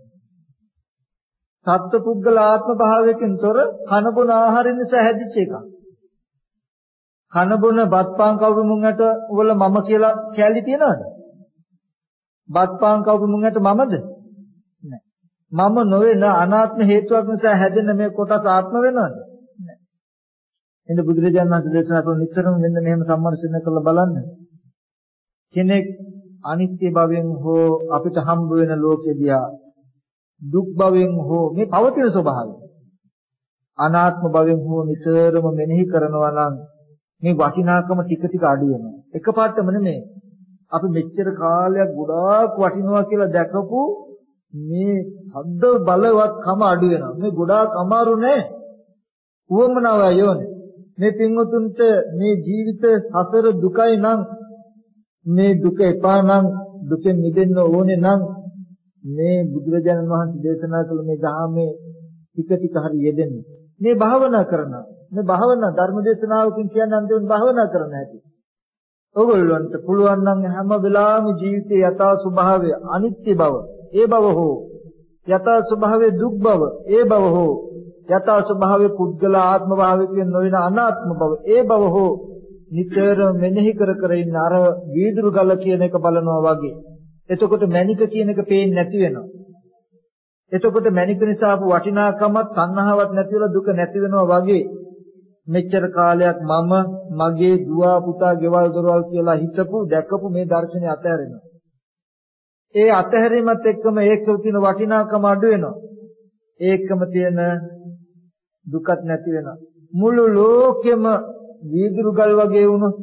සත්පුද්ගල ආත්ම භාවයකින් තොර කන බොන ආහාරයෙන් නිසා හැදිච්ච එක. කන බොන බත්පාන් කවුරු මුංගට වල මම කියලා කැලි තියනවද? බත්පාන් කවුරු මුංගට මමද? නෑ. මම නොවන අනාත්ම හේතුවක් නිසා හැදෙන මේ කොටස් ආත්ම වෙනවද? නෑ. එන්න බුදුරජාණන් වහන්සේ දේශනා කරන නිතරම මෙන්න මෙහෙම සම්මර්ෂණය කරලා බලන්න. කෙනෙක් අනිත්‍ය භවෙන් හෝ අපිට හම්බ වෙන ලෝකෙදියා දුක් භවෙන් හෝ මේ පවතින ස්වභාවය අනාත්ම භවෙන් හෝ නිතරම මෙනෙහි කරනවා නම් මේ වටිනාකම ටික ටික අඩු වෙනවා. එකපාරටම නෙමෙයි. අපි මෙච්චර කාලයක් ගොඩාක් වටිනවා කියලා දැකපු මේ සද්ද බලවත්කම අඩු වෙනවා. මේ ගොඩාක් අමාරු නෑ. උවමනාව යෝනේ. මේ පින්වතුන්ට මේ ජීවිත සසර දුකයි නම් මේ දුක එපා නම් දුකෙන් මිදෙන්න ඕනේ නම් මේ බුදුරජාණන් වහන්සේ දේශනා කළ මේ ධර්මයේ ටික හරි යෙදෙන්න. මේ භාවනා කරනවා. මේ භාවනා ධර්ම දේශනාවකින් කියන්නේ අන්තිම භාවනා කරන්න ඇති. ඔයගොල්ලන්ට පුළුවන් නම් හැම වෙලාවෙම ජීවිතයේ යථා ස්වභාවය අනිත්‍ය බව, ඒ බව හෝ යථා ස්වභාවය දුක් බව, ඒ බව හෝ යථා ස්වභාවය පුද්ගල ආත්ම භාවයෙන් නොවන අනාත්ම බව, ඒ බව හෝ නිතර මෙනෙහි කර ඉන්න අර වීදුරු ගල කියන එක බලනවා වගේ. එතකොට මණික කියන එක පේන්නේ නැති වෙනවා. එතකොට මණික නිසා ආපු වටිනාකමත් තණ්හාවක් නැති වෙලා දුක නැති වෙනවා වගේ. මෙච්චර කාලයක් මම මගේ දුව පුතා ගෙවල් දොරවල් කියලා හිතපු දැකපු මේ දර්ශනය අතහැරෙනවා. ඒ අතහැරීමත් එක්කම ඒකේ තියෙන වටිනාකම අඩු වෙනවා. ඒකම තියෙන දුකත් නැති වෙනවා. මුළු ලෝකෙම වීදුරු ගල් වගේ වුණොත්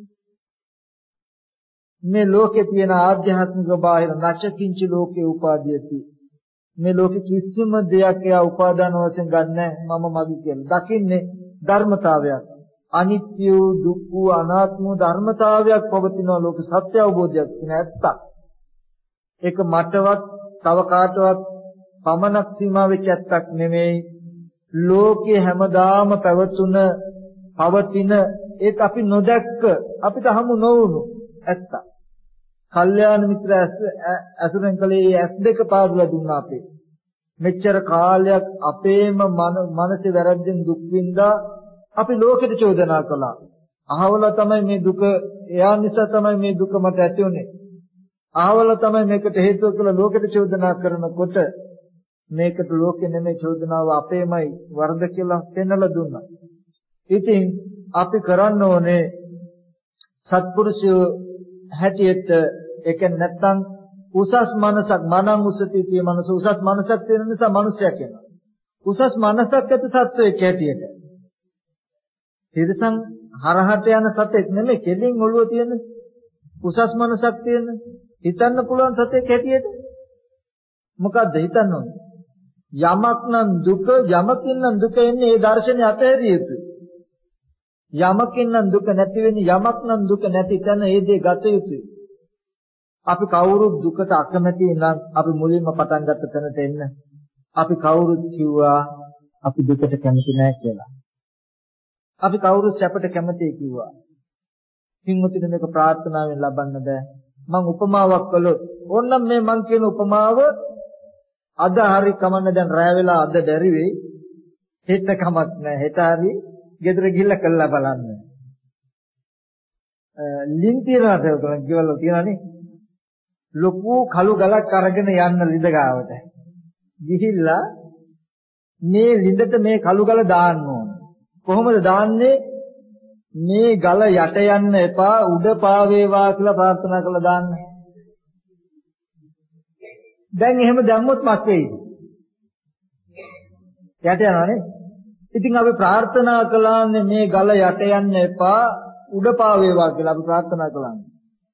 මේ ලෝකේ තියෙන ආධ්‍යාත්මික බාහිර නැචකින්ච ලෝකේ උපාදීයති. මේ ලෝකෙ කිසිම දෙයක් එයා උපාදාන වශයෙන් ගන්නෑ මම මගේ කියලා. දකින්නේ ධර්මතාවයක්. අනිත්‍ය දුක්ඛ අනාත්ම ධර්මතාවයක් පවතින ලෝක සත්‍ය අවබෝධයක් නැත්තම් ඒක මටවත් තව කාටවත් පමණක් සීමා වෙච්ච ඇත්තක් නෙමෙයි. ලෝකේ හැමදාම පවතින ඒක අපි නොදැක්ක අපිට හමු නොවුණු ඇත්ත. කල්යාණ මිත්‍ර ඇසුරෙන් කලේ ඇස් දෙක පාදලා දුන්නා අපේ. මෙච්චර කාලයක් අපේම මනසේ වැරද්දෙන් දුක් විඳා අපි ලෝකෙට චෝදනා කළා. අහවල තමයි මේ දුක, එයා නිසා තමයි මේ දුක මට ඇති වුනේ. අහවල තමයි මේකට හේතුව කියලා ලෝකෙට චෝදනා කරනකොට මේකට ලෝකෙ නෙමෙයි චෝදනාව අපේමයි වරද කියලා පෙන්වලා දුන්නා. ඉතින් අපි කරන්න ඕනේ සත්පුරුෂයෝ හැටියට ඒක නැත්තම් උසස් මනසක් මනං උසති කිය මනස උසස් මනසක් තියෙන නිසා මිනිසයා කියනවා. උසස් මනසක් ඇති සත්වයක් හැටියට. තිරසං හරහට යන සතෙක් නෙමෙයි කෙලින් ඔළුව තියෙන උසස් මනසක් තියෙන හිතන්න පුළුවන් සතෙක් හැටියට. මොකද්ද හිතන්න ඕනේ? යමක් නම් දුක යමකින් නම් දුක එන්නේ ඒ දර්ශනය අතහැරිය යුතුයි. යමකින් නම් දුක නැති වෙන්නේ යමක් නම් දුක නැති තැන ඒ දේ ගත යුතුයි. අපි කවුරුත් දුකට අකමැති නම් අපි මුලින්ම පටන් ගත්ත තැනට එන්න. අපි කවුරුත් කිව්වා අපි දුකට කැමති නැහැ කියලා. අපි කවුරුත් සැපට කැමතියි කිව්වා. පින්වතුනි මේක ප්‍රාර්ථනාවෙන් ලබන්න බෑ. මම උපමාවක් කළොත් ඕනනම් මේ මං කියන උපමාව අද හරි කමන්න දැන් රැ වෙලා අද බැරි වෙයි. හෙට කමක් නැහැ. හෙට හරි ගෙදර ගිහිල්ලා කළා බලන්න. ලින් තියනවාද උතන ගෙවල් තියනනේ. ලොකු කළු ගලක් අරගෙන යන්න ලිඳ ගාවට. ගිහිල්ලා මේ ලිඳට මේ කළු ගල දාන්න ඕන. කොහොමද දාන්නේ? මේ ගල යට යන්න එපා උඩ පාවේවා කියලා ප්‍රාර්ථනා කරලා දාන්න. දැන් එහෙම දැම්මොත් මස් වෙයිද? යට යනවනේ. ඉතින් අපි ප්‍රාර්ථනා කළාන්නේ මේ ගල යට යන්න එපා උඩ පාවේවා කියලා අපි ප්‍රාර්ථනා කළාන්නේ.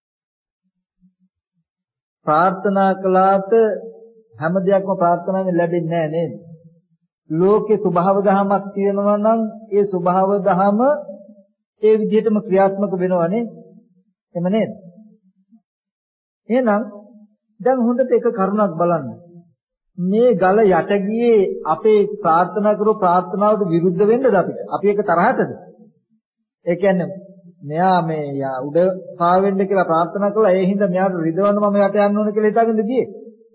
ප්‍රාර්ථනා කළාට හැම දෙයක්ම ප්‍රාර්ථනාවෙන් ලැබෙන්නේ නැහැ නේද? ලෝකේ ස්වභාව දහමක් තියෙනවා නම් ඒ ස්වභාව දහම ඒ විදිහටම ක්‍රියාත්මක වෙනවනේ. එහෙම නේද? එහෙනම් දැන් හොඳට එක කරුණක් බලන්න. මේ ගල යට ගියේ අපේ ප්‍රාර්ථනා කරපු ප්‍රාර්ථනාවට විරුද්ධ වෙන්නද අපිට? අපි ඒක තරහටද? ඒ කියන්නේ මෙයා මේ උඩ පාවෙන්න කියලා ප්‍රාර්ථනා කළා ඒ හින්දා මෙයාට රිදවන්න මම යට යන්න ඕන කියලා හිතාගෙන ගියේ.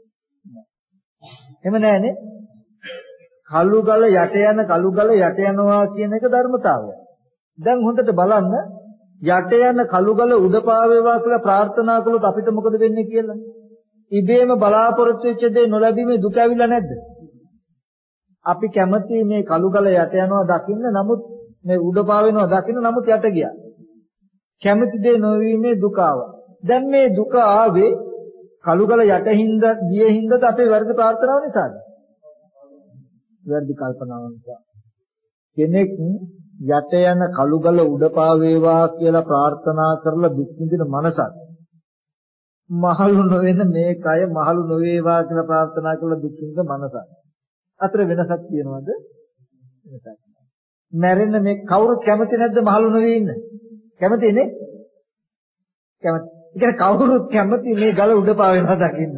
එහෙම නෑනේ. කළු ගල යට යන කළු ගල යට යනවා කියන එක ධර්මතාවය. දැන් හොඳට බලන්න යට යන කළු ගල උඩ පාවේවා කියලා ප්‍රාර්ථනා කළොත් අපිට මොකද වෙන්නේ කියලා? ඉබේම බලාපොරොත්තු වෙච්ච දේ නොලැබීමේ දුක ඇවිල්ලා නැද්ද? අපි කැමති මේ කළු ගල යට යනවා දකින්න නමුත් මේ උඩ පාවෙනවා දකින්න නමුත් යට ගියා. කැමති දේ නොවීමේ දුක ආවා. දැන් මේ දුක ආවේ කළු ගල යටින්ද ගියේ හින්දාද අපේ වැරදි ප්‍රාර්ථනාව නිසාද? වැරදි කල්පනාව නිසා. කෙනෙක් යට යන කළු ගල උඩ පාවේවා කියලා ප්‍රාර්ථනා කරලා දුක් විඳින මනසක් මහලු නොවන මේ කය මහලු නොවේවා කියලා ප්‍රාර්ථනා කළ දුක්ඛින්ද මනස. අතර වෙනසක් තියෙනවද? වෙනසක්. මැරෙන්න මේ කවුරුත් කැමති නැද්ද මහලු නොවේ ඉන්න? කැමතිනේ? කැමති. ඒ කියන්නේ කවුරුත් කැමති මේ ගල උඩ පාවෙනවා දකින්න.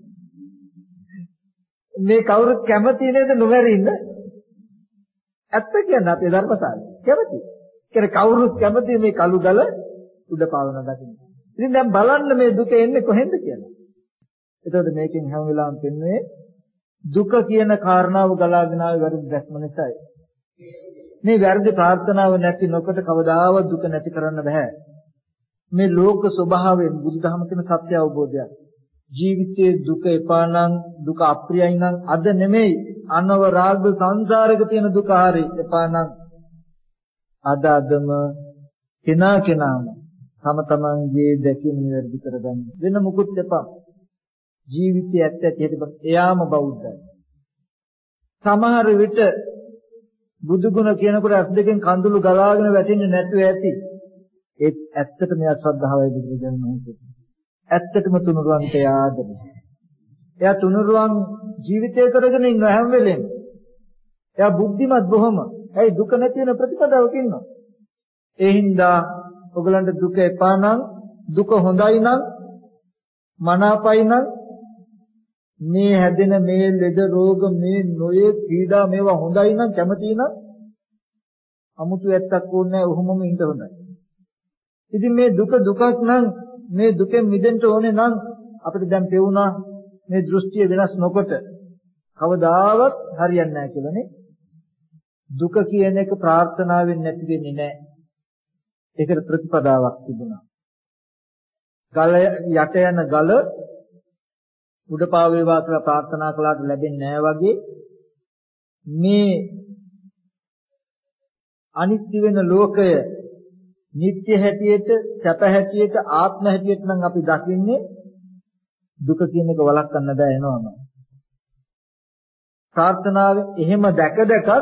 මේ කවුරුත් කැමති නේද නොමැරි ඉන්න? ඇත්ත කියන්නේ අපේ ධර්මතාවය. කැමති. කියන්නේ කවුරුත් කැමති මේ කළු ගල උඩ පාවෙනවා දකින්න. ඉතින් දැන් බලන්න මේ දුක එන්නේ කොහෙන්ද කියලා. එතකොට මේකෙන් හැම වෙලාවෙම පෙන්වන්නේ දුක කියන කාරණාව ගලාගෙන ආවේ වැරදි දැක්ම නිසායි. මේ වැරදි ප්‍රාර්ථනාව නැති නොකොට කවදාවත් දුක නැති කරන්න බෑ. මේ ලෝක ස්වභාවයෙන් බුදුදහම කියන සත්‍ය අවබෝධයක්. ජීවිතයේ දුක එපා නම් දුක අප්‍රියයි නම් අද නෙමෙයි අනවරාග සංසාරයක තියෙන දුක හරි එපා නම් අදම කෙනාම තම තමන්ගේ දැකීම නිවැරදි කරගන්න. වෙන මුකුත් එපා. ජීවිතය ඇත්ත ඇටියට එයාම බෞද්ධයි. සමහර විට බුදු ගුණ කියනකොට අත් දෙකෙන් කඳුළු ගලාගෙන වැටෙන්නේ නැතුව ඇති. ඒත් ඇත්තටම එයා ශ්‍රද්ධාවයි බුදුරජාණන් වහන්සේ. ඇත්තටම තුනුරුවන්ට යාදයි. එයා තුනුරුවන් ජීවිතය කරගෙන ඉන්න හැම වෙලෙම. එයා බුද්ධිමත් බොහොම. ඇයි දුක නැති වෙන ප්‍රතිපදාවක ඉන්නවා. ඒ හින්දා ඔයගලන්ට දුක එපා නම් දුක හොඳයි නම් මනාපයි නම් මේ හැදෙන මේ ලෙඩ රෝග මේ නොයේ පීඩා මේවා හොඳයි නම් කැමති නම් 아무තු ඇත්තක් ඕනේ නැහැ. ඔහොමම ඉන්න හොඳයි. ඉතින් මේ දුක දුකක් නම් මේ දුකෙන් මිදෙන්න ඕනේ නම් අපිට දැන් පෙවුනා මේ දෘෂ්ටිය වෙනස් නොකොට කවදාවත් හරියන්නේ නැහැ කියලානේ. දුක කියන එක ප්‍රාර්ථනාවෙන් නැති වෙන්නේ නැහැ. ඒකට ප්‍රතිපදාවක් තිබුණා. ගල යට යන ගල උඩ පාවේවා කියලා ප්‍රාර්ථනා කළාට ලැබෙන්නේ නැහැ වගේ මේ අනිත්‍ය වෙන ලෝකය නිත්‍ය හැටියට, සැප හැටියට, ආත්ම හැටියට නම් අපි දකින්නේ දුක කියන එක වළක්වන්න බෑ එනවම. ප්‍රාර්ථනාවේ එහෙම දැක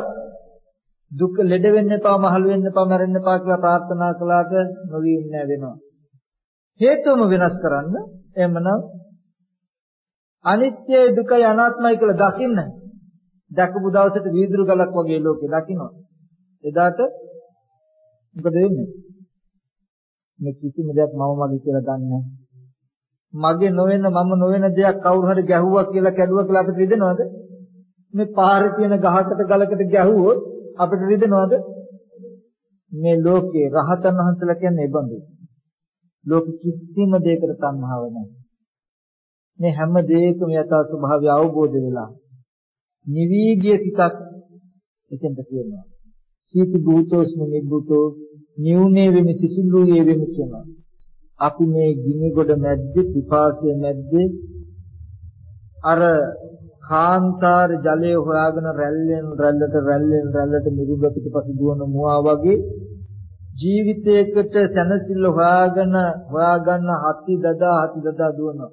දුක ලෙඩ වෙන්න එපා, මහලු වෙන්න එපා, මැරෙන්න එපා කියලා ප්‍රාර්ථනා කළාට නොවී ඉන්න වෙනවා. හේතුවම වෙනස් කරන්න. එහෙමනම් අනිත්‍යයි දුකයි අනාත්මයි කියලා දකින්න. දැකපු දවසට වීදුරු ගලක් වගේ ලෝකේ දකින්න. එදාට මොකද වෙන්නේ? මේ කිසිම දෙයක් මම මගේ කියලා ගන්නෑ. මගේ නොවන මම නොවන දෙයක් කවුරු හරි ගැහුවා කියලා කැඩුවා කියලා අපිට රිදෙනවද? මේ පාරේ තියෙන ගහකට ගලකට ගැහුවොත් අපිට රිදෙනවද? මේ ලෝකේ රහතන් වහන්සේලා කියන්නේ ඒ බඳු. ලෝක කිසිම දෙයකට තණ්හාව නැහැ. මේ හැම දෙයකම යථා ස්වභාවය අවබෝධ වෙලා නිවීගිය සිතක් එතෙන්ට කියනවා. සීති භූතෝස්මි නිබ්බුතෝ නියුනේ වෙමි සිසිල්ුයේ වෙමි කියනවා. අපි මේ ගිනි ගොඩ මැද්දේ පිපාසය මැද්දේ අර කාන්තාර ජලයේ හොයාගෙන රැල්ලෙන් රැල්ලට මිරිඟ පිටපස දුවන මුවා වගේ ජීවිතයකට සැනසෙල්ල හොයාගන්න හති දදා දුවනවා.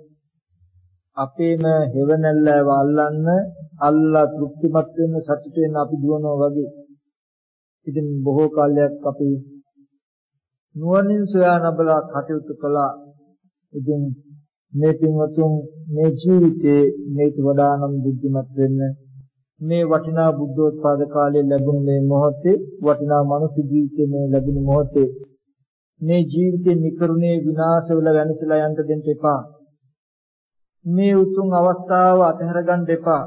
අපේම හේවණල්ල වල්ලන්න අල්ලා තෘප්තිමත් වෙන්න සතුට වෙන්න අපි දුවනවා වගේ. ඉතින් බොහෝ කාලයක් අපි නුවණින් සොයා නබලා කටයුතු කළා. ඉතින් මේ පින්වතුන් මේ ජීවිතේ මේක වඩා නම් බුද්ධිමත් වෙන්න මේ වටිනා බුද්ධෝත්පාද කාලයේ ලැබුණ මේ මොහොතේ වටිනා මනුස්ස ජීවිතේ මේ ලැබුණ මොහොතේ මේ ජීවිතේ නිකරුණේ විනාශ වෙලා වෙනසලා යන්න දෙන්න එපා. මේ උතුම් අවස්ථාව අතහැර ගන්න එපා.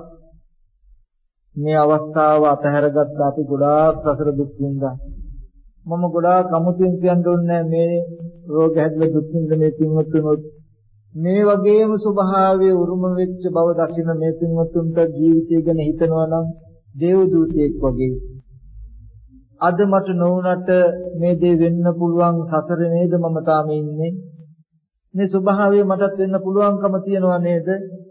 මේ අවස්ථාව අතහැරගත්ත අපි ගොඩාක් සසර දුක් විඳා. මම ගොඩාක් අමුතුවෙන් කියන්න ඕනේ මේ රෝග හැදලා දුක් විඳ මේ පින්වත්තුනොත් මේ වගේම ස්වභාවයේ උරුම වෙච්ච බව දකින්න මේ පින්වත්තුන්ට ජීවිතය ගැන හිතනවා නම් දේව දූතයෙක් වගේ. අද මට නොවුනට මේ දේ වෙන්න පුළුවන් සසරේ නේද මම තාම ඉන්නේ. මේ ස්වභාවය මටත් වෙන්න පුළුවන්කම තියනවා නේද?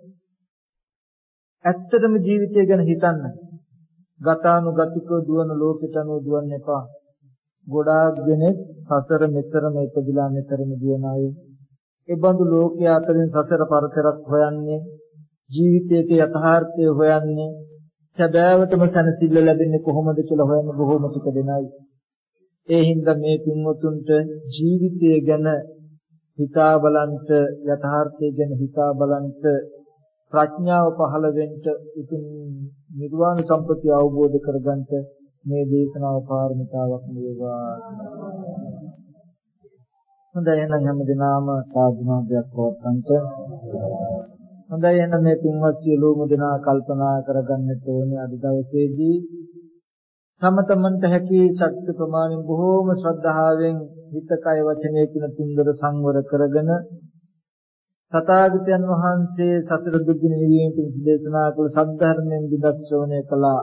ඇත්තටම ජීවිතය ගැන හිතන්න. ගතානුගතිකව දුවන ලෝකෙට අනුව දුවන්න එපා. ගොඩාක් දෙනෙක් සසර මෙතරම ඉපදිලා මෙතරම දුවන අය. ඒ බඳු ලෝකයේ අතරින් සසර පරතරක් හොයන්නේ, ජීවිතයේ යථාර්ථය හොයන්නේ, සැබෑවටම සැනසෙල්ල ලැබෙන්නේ කොහොමද කියලා හොයන බොහෝම ටික දෙනයි. ඒ හින්දා මේ පින්වතුන්ට ජීවිතය ගැන හිතා බලන්ට යථාර්ථය ගැන හිතා බලන්ට ප්‍රඥාව පහළ වෙන්න උතුම් නිර්වාණ සම්පතිය අවබෝධ කරගන්නට මේ දේශනාව පාරමිතාවක් වේවා. හොඳයි එහෙනම් හැමදෙනාම සාධනාවක් පවත්වන්නට. හොඳයි එහෙනම් මේ පින්වත් සියලුම දෙනා කල්පනා කරගන්නට ඕනේ අද දවසේදී තම තමන්ට හැකි ශක්ති ප්‍රමාණයෙන් බොහෝම ශ්‍රද්ධාවෙන් හිත කය වචනය කියන තුන්දර සංවර කරගෙන තථාගතයන් වහන්සේ සතර දුක් නිවීම පිණිස දේශනා කළ සද්ධර්මයෙන් විදර්ශනය කළා.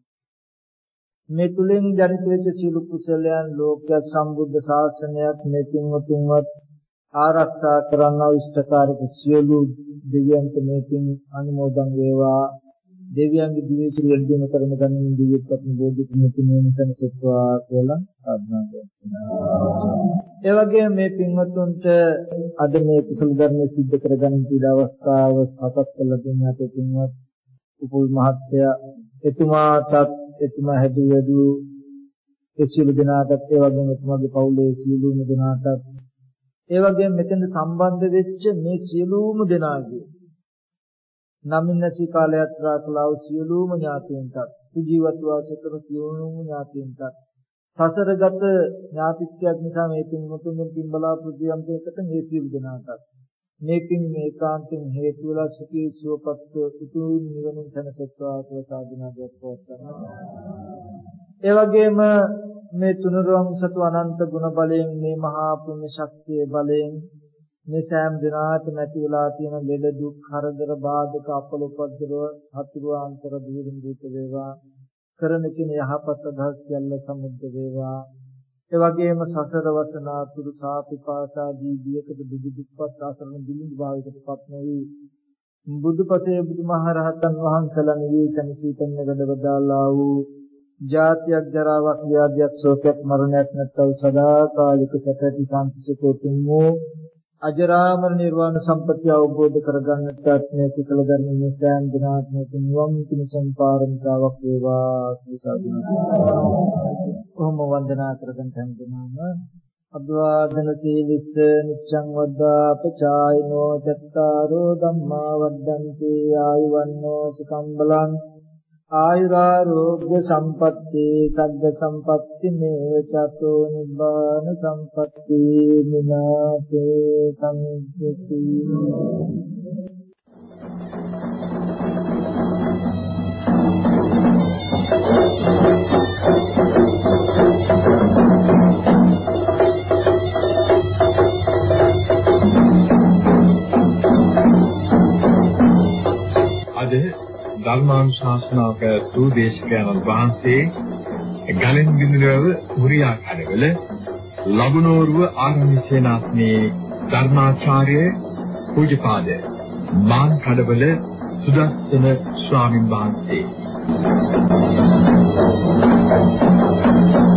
මේ තුලින් ජනිත වෙච්ච සියලු කුසලයන් ලෝකයක් සම්බුද්ධ ශාසනයක් මේ පින්වතුන්වත් ආරක්ෂා කරන්නා ඉෂ්ඨකාරක සියලු දෙවියන්ට මේ පින් අනුමෝදන් වේවා. දෙවියන්ගේ දිවිසිරියෙන් දින කරන ගමන් දිවිපත්න බෝධි මුතුන් සනසත්වා කියලා සාධනා කරනවා. ඒ වගේම මේ පින්වතුන්ට අද මේ කුසල ධර්ම සිද්ධ කරගන්න තියෙන අවස්ථාව සකස් කළ දුන්න අපේ පින්වත් උපුල් මහත්තයා එතුමා හැදුවේදී ඒ සියලු දෙනාටත් ඒ වගේම එතුමාගේ පවුලේ සියලුම දෙනාටත් ඒ වගේම මෙතෙන් සම්බන්ධ වෙච්ච මේ සියලුම දෙනාගේ නමින්නසි කාල යාත්‍රා කළා වූ සියලුම ඥාතීන්ටත් ජීවත් වාසය කරන සියලුම ඥාතීන්ටත් සසරගත ඥාතිත්වයක් නිසා මේ පින් මුතුන්ගෙන් පින් බලාපොරොත්තු යම් දෙයකට මේ සියලු දෙනාටත් මේ පින් ඒකාන්තයෙන් හේතු වෙලා සුඛී සුවපත් උතුම් නිවනින් සැනසෙත්වා කියලා සාධනාවක් පවත්වනවා. ඒ වගේම මේ තුනුරුවන් සතු අනන්ත ගුණ බලයෙන් මේ මහා පුණ්‍ය ශක්තිය බලයෙන් මේ සෑම දිනාටම ඇති වෙලා තියෙන ලෙඩ දුක් හරදර බාධක අපල උපද්දව හතුරුාන්තර දුරින් දුක වේවා කරන කින යහපත් අදහස් සියල්ල සමුද්ද වේවා. ඒ වගේම සසර වසනා තුරු සාපිපාසාදී දියකට දුදු දුක්පත් ආසරණ දිලිඳ භාවයකටපත් නොවි බුදුපසේ බුදුමහරහතන් වහන්සේලා නිවී සම්සීතන්න ගඩවදාලා වූ ජාතියක් ජරාවක් ව්‍යාධියක් ශෝකයක් මරණයක් නැත්නම් සදාකාලික සැපති සාන්තිසුඛෝ තුම්මෝ අජරාමර නිර්වාණ සම්පත්‍ය අවබෝධ කරගන්නටත් මේ කුසල ධර්මයේ සෑම දිනාත්ම තුන්වම් කින සම්පාරමිතාවක් වේවා කියලා කොහොම වන්දනා කරගෙන හැමදෙනාම අභිවාදන සීලිස්ස නිච්ඡං වද්දා පචායිනෝ චත්තාරෝ ධම්මා වද්දන්ති ආයුවන්නෝ සුඛං බලං ආයුරාෝග්‍ය සම්පatti සග්ග සම්පatti මේ චතෝ නිබ්බාන සම්පatti විනාශේ සම්පති. අද ධර්මානුශාසනාව පැවැත්වූ දේශකයන්න් වහන්සේ ගලෙන් බිඳුනව මුරියා කඩවල ලබුනෝරුව ආරණ්‍ය සේනාසනේ ධර්මාචාර්ය පූජ්‍යපාද මාන් කඩවල සුදස්සන ස්වාමින් වහන්සේ